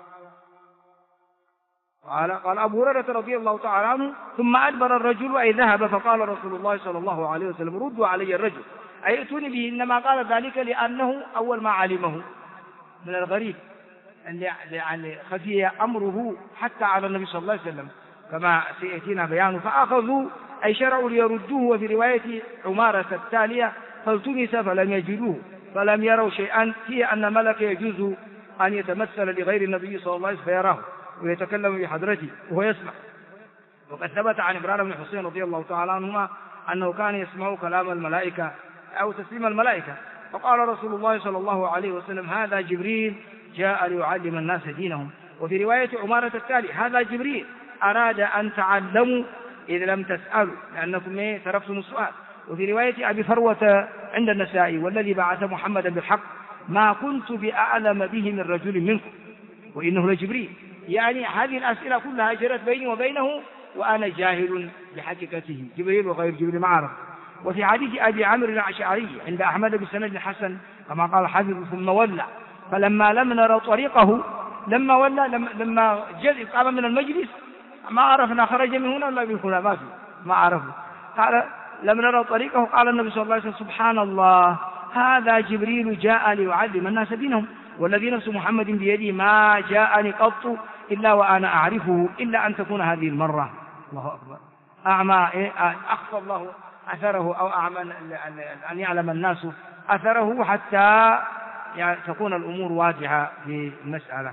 قال أبو هريرة رضي الله تعالى عنه ثم أدبر الرجل أي ذهب، فقال رسول الله صلى الله عليه وسلم ردوا علي الرجل أي ائتوني به. إنما قال ذلك لأنه أول ما علمه من الغريب يعني خفي أمره حتى على النبي صلى الله عليه وسلم كما سيأتينا بيانه، فأخذوا أي شرعوا ليردوه. وفي رواية عمارة التالية فالتمس فلم يجدوه فلم يروا شيئا فيه أن ملك يجوز أن يتمثل لغير النبي صلى الله عليه وسلم فيراه ويتكلم بحضرته وهو يسمع. وقد ثبت عن عمران بن حسين رضي الله تعالى عنهما أنه كان يسمع كلام الملائكة أو تسليم الملائكة، فقال رسول الله صلى الله عليه وسلم هذا جبريل جاء ليعلم الناس دينهم. وفي رواية عمارة التالي هذا جبريل أراد أن تعلموا إذ لم تسألوا لأنكم تركتم السؤال. وفي رواية أبي فروة عند النسائي والذي بعث محمدا بالحق ما كنت بأعلم به من رجل منكم وإنه لجبريل. يعني هذه الأسئلة كلها جرت بيني وبينه وأنا جاهل بحقيقته، جبريل وغير جبريل ما أعرف. وفي حديث أبي عامر الأشعري عند أحمد بسند حسن كما قال حافظ ثم ولى، فلما لم نرى طريقه لما قام من المجلس ما عرفنا خرج من هنا ولا من هنا ما عرفنا. قال لم نرى طريقه قال النبي صلى الله عليه وسلم سبحان الله هذا جبريل جاء ليعلم الناس دينهم والذي نفس محمد بيده ما جاءني قط إلا وأنا أعرفه إلا أن تكون هذه المرة. الله أكبر. أخفى الله أثره أو أن يعلم الناس أثره حتى تكون الأمور واضحة في المسألة.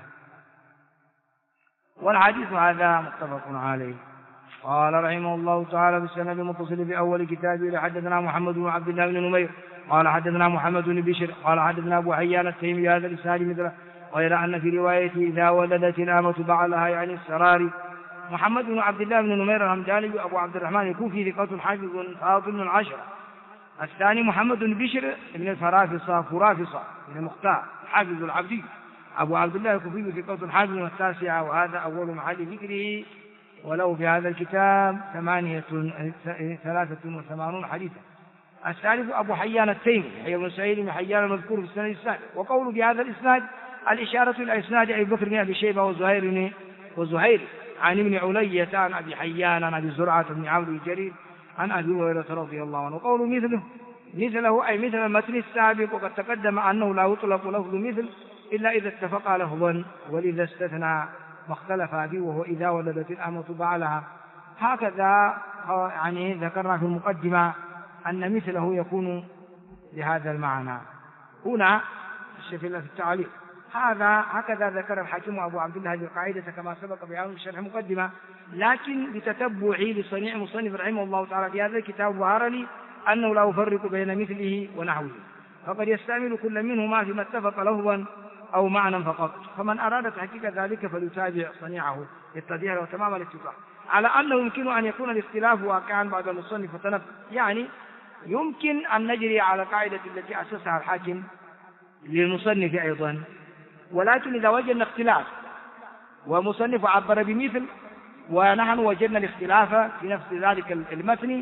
والحديث هذا متفق عليه. قال رحمه الله تعالى بالسند المتصل بأول كتابه حدثنا محمد بن عبد الله بن نمير قال حدثنا محمد بن بشر قال حدثنا أبو حيان التيمي هذا الإسناد مثله، غير أن في روايته إذا ولدت الأمة بعلها يعني السرار. محمد بن عبد الله بن نمير الهمداني أبو عبد الرحمن الكوفي ثقة حافظ فاضل من 10. الثاني محمد بن بشر بن فرافصة بن مختار حافظ العبدي أبو عبد الله الكوفي ثقة حافظ من 9، وهذا أول محل ذكره، ولو في هذا الكتاب 83 حديثا. الثالث أبو حيان التيمي حي بن سعيد بن حيان المذكور في السنة السابق. وقوله في هذا الإسناد الإشارة إلى إسناد أبي بكر بن أبي شيبة وزهير عن ابن علية عن أبي حيان عن أبي زرعة بن عمرو الجرير عن أبي هريرة رضي الله عنه. وقوله مثله أي مثل المتن السابق، وقد تقدم أنه لا يطلق لفظ مثل إلا إذا اتفق لفظا، ولذا استثنى ما اختلف فيه وهو إذا ولدت الأمة بعلها. هكذا يعني ذكرنا في المقدمة أن مثله يكون بهذا المعنى. هنا في التعليق هكذا ذكر الحاكم أبو عبد الله هذه القاعدة كما سبق بيان الشرح مقدمة، لكن بتتبعي لصنيع مصنف رحمه الله تعالى في هذا الكتاب ظهر لي أنه لا يفرق بين مثله ونحوه، فقد يستعمل كل منهما فيما اتفق لفظا أو معنى فقط. فمن أراد تحقيق ذلك فليتابع صنيعه يتبع له تمام الاتفاق على أنه يمكن أن يكون الاختلاف واقعا بعد المصنف وتنفذ. يعني يمكن أن نجري على قاعدة التي أسسها الحاكم للمصنف أيضا، ولكن إذا وجدنا اختلاف ومصنف عبر بمثل ونحن وجدنا الاختلاف في نفس ذلك المتن،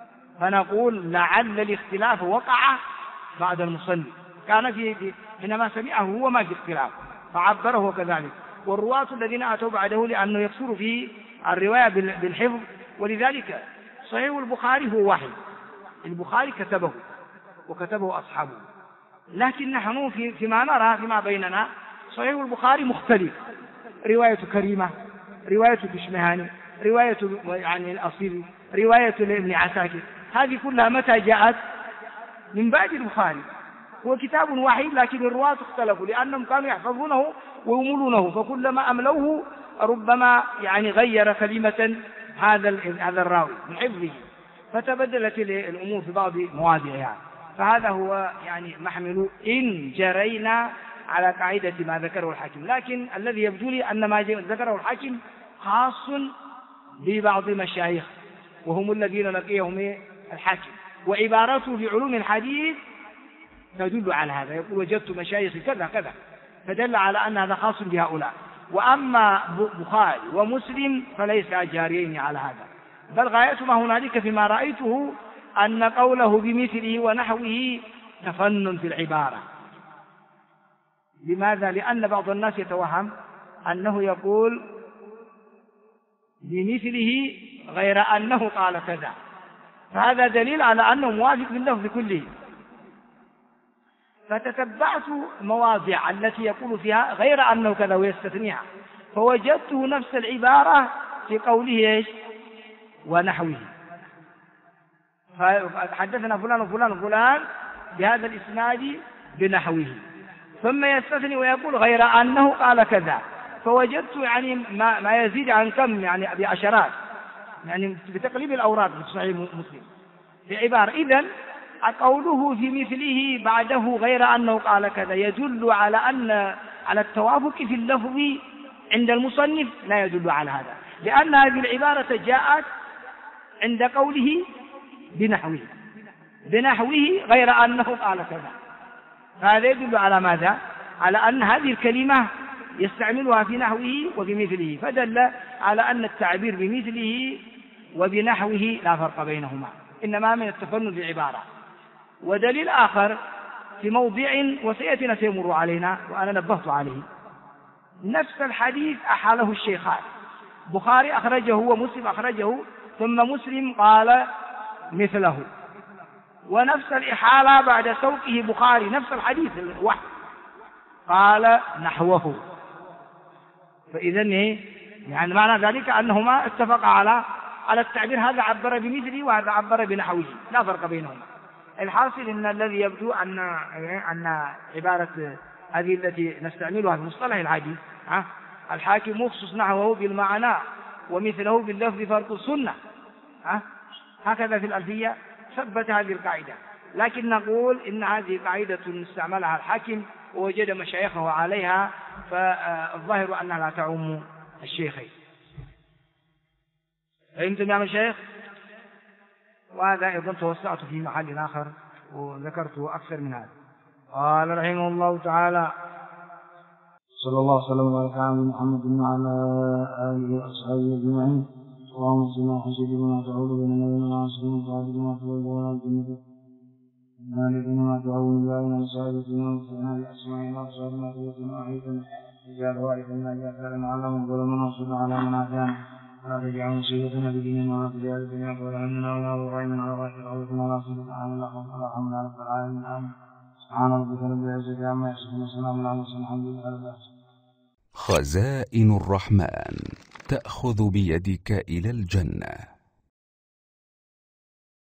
فنقول لعل الاختلاف وقع بعد المصنف، كان حينما سمعه هو ما في اختلاف فعبره كذلك. والرواة الذين أتوا بعده لأنه يكثر في الرواية بالحفظ، ولذلك صحيح البخاري هو واحد، البخاري كتبه وكتبه أصحابه، لكن نحن فيما نرى فيما بيننا صحيح البخاري مختلف، رواية كريمة، رواية كشمهاني، رواية يعني الأصيل، رواية لابن عساكر، هذه كلها متى جاءت؟ من بعد البخاري. هو كتاب واحد لكن الرواة اختلفوا لأنهم كانوا يحفظونه ويملونه، فكلما أملوه ربما يعني غير كلمة هذا الراوي من حفظه، فتبدلت الأمور في بعض مواضعها. فهذا هو يعني محمل إن جرينا على قاعدة ما ذكره الحاكم، لكن الذي يبدو لي أن ما ذكره الحاكم خاص ببعض المشايخ وهم الذين لقيهم الحاكم، وعبارته في علوم الحديث تدل على هذا، يقول وجدت مشايخ كذا كذا، فدل على أن هذا خاص بهؤلاء. وأما بخاري ومسلم فليس جاريين على هذا، بل غاية ما هنالك فيما رأيته أن قوله بمثله ونحوه تفنن في العبارة. لماذا؟ لأن بعض الناس يتوهم أنه يقول بمثله غير أنه قال كذا، فهذا دليل على أنه موافق باللفظ كله. فتتبعت مواضع التي يقول فيها غير أنه كذا ويستثنيها، فوجدته نفس العبارة في قوله إيش؟ ونحوه. فحدثنا فلان وفلان وفلان بهذا الإسناد بنحوه، ثم يستثني ويقول غير أنه قال كذا، فوجدت يعني ما يزيد عن كم يعني بعشرات، يعني بتقليب الأوراق في صحيح مسلم في عبارة. إذن قوله في مثله بعده غير أنه قال كذا يدل على أن على التوافق في اللفظ عند المصنف، لا يدل على هذا، لأن هذه العبارة جاءت عند قوله بنحوه غير أنه قال كذا، فهذا يدل على ماذا؟ على أن هذه الكلمة يستعملها في نحوه وبمثله، فدل على أن التعبير بمثله وبنحوه لا فرق بينهما، إنما من التفنن في العبارة. ودليل آخر في موضع وسيأتينا سيمر علينا وأنا نبهت عليه، نفس الحديث أحاله الشيخان، بخاري أخرجه ومسلم أخرجه، ثم مسلم قال مثله، ونفس الإحالة بعد سوقه بخاري نفس الحديث الواحد قال نحوه. فإذن يعني معنى ذلك أنهما اتفقا على على التعبير هذا عبر بمثله وهذا عبر بنحوه، لا فرق بينهما. الحاصل أن الذي يبدو أن عبارة هذه التي نستعملها في مصطلح الحديث الحاكم مخصص نحوه بالمعنى ومثله باللفظ فرق السنة، هكذا في الألفية ثبت هذه القاعدة. لكن نقول إن هذه قاعدة استعملها الحاكم ووجد مشايخه عليها، فالظاهر أنها لا تعم الشيخين. فهمتم يا مشايخ؟ وهذا أيضا توسعت في محل آخر وذكرت أكثر من هذا. قال رحمه الله تعالى: صلى الله وسلم وبارك على محمد وعلى آله وأصحابه أجمعين. اللهم صل على سيدنا تعود بيننا وبين معاصينا وتعود بما تولى ولا الجنة ما تعود بين مساجدنا وفتحنا بأسمائنا وأبصارنا وقوتنا وأحيتنا اجعل وارثنا جعفرنا على من ظلمنا وانصرنا على من عافانا ولا تجعل مصيبتنا بديننا ولا تجعل الدنيا أكبر همنا ولا مبلغ علمنا ولا غاشر خوفنا ولا صدق عنا ولا حمنا رب العالمين. آمين. سبحان ربك رب العزة عما يصفون وسلام على المرسلين والحمد لله رب العالمين. خزائن الرحمن تأخذ بيدك إلى الجنة.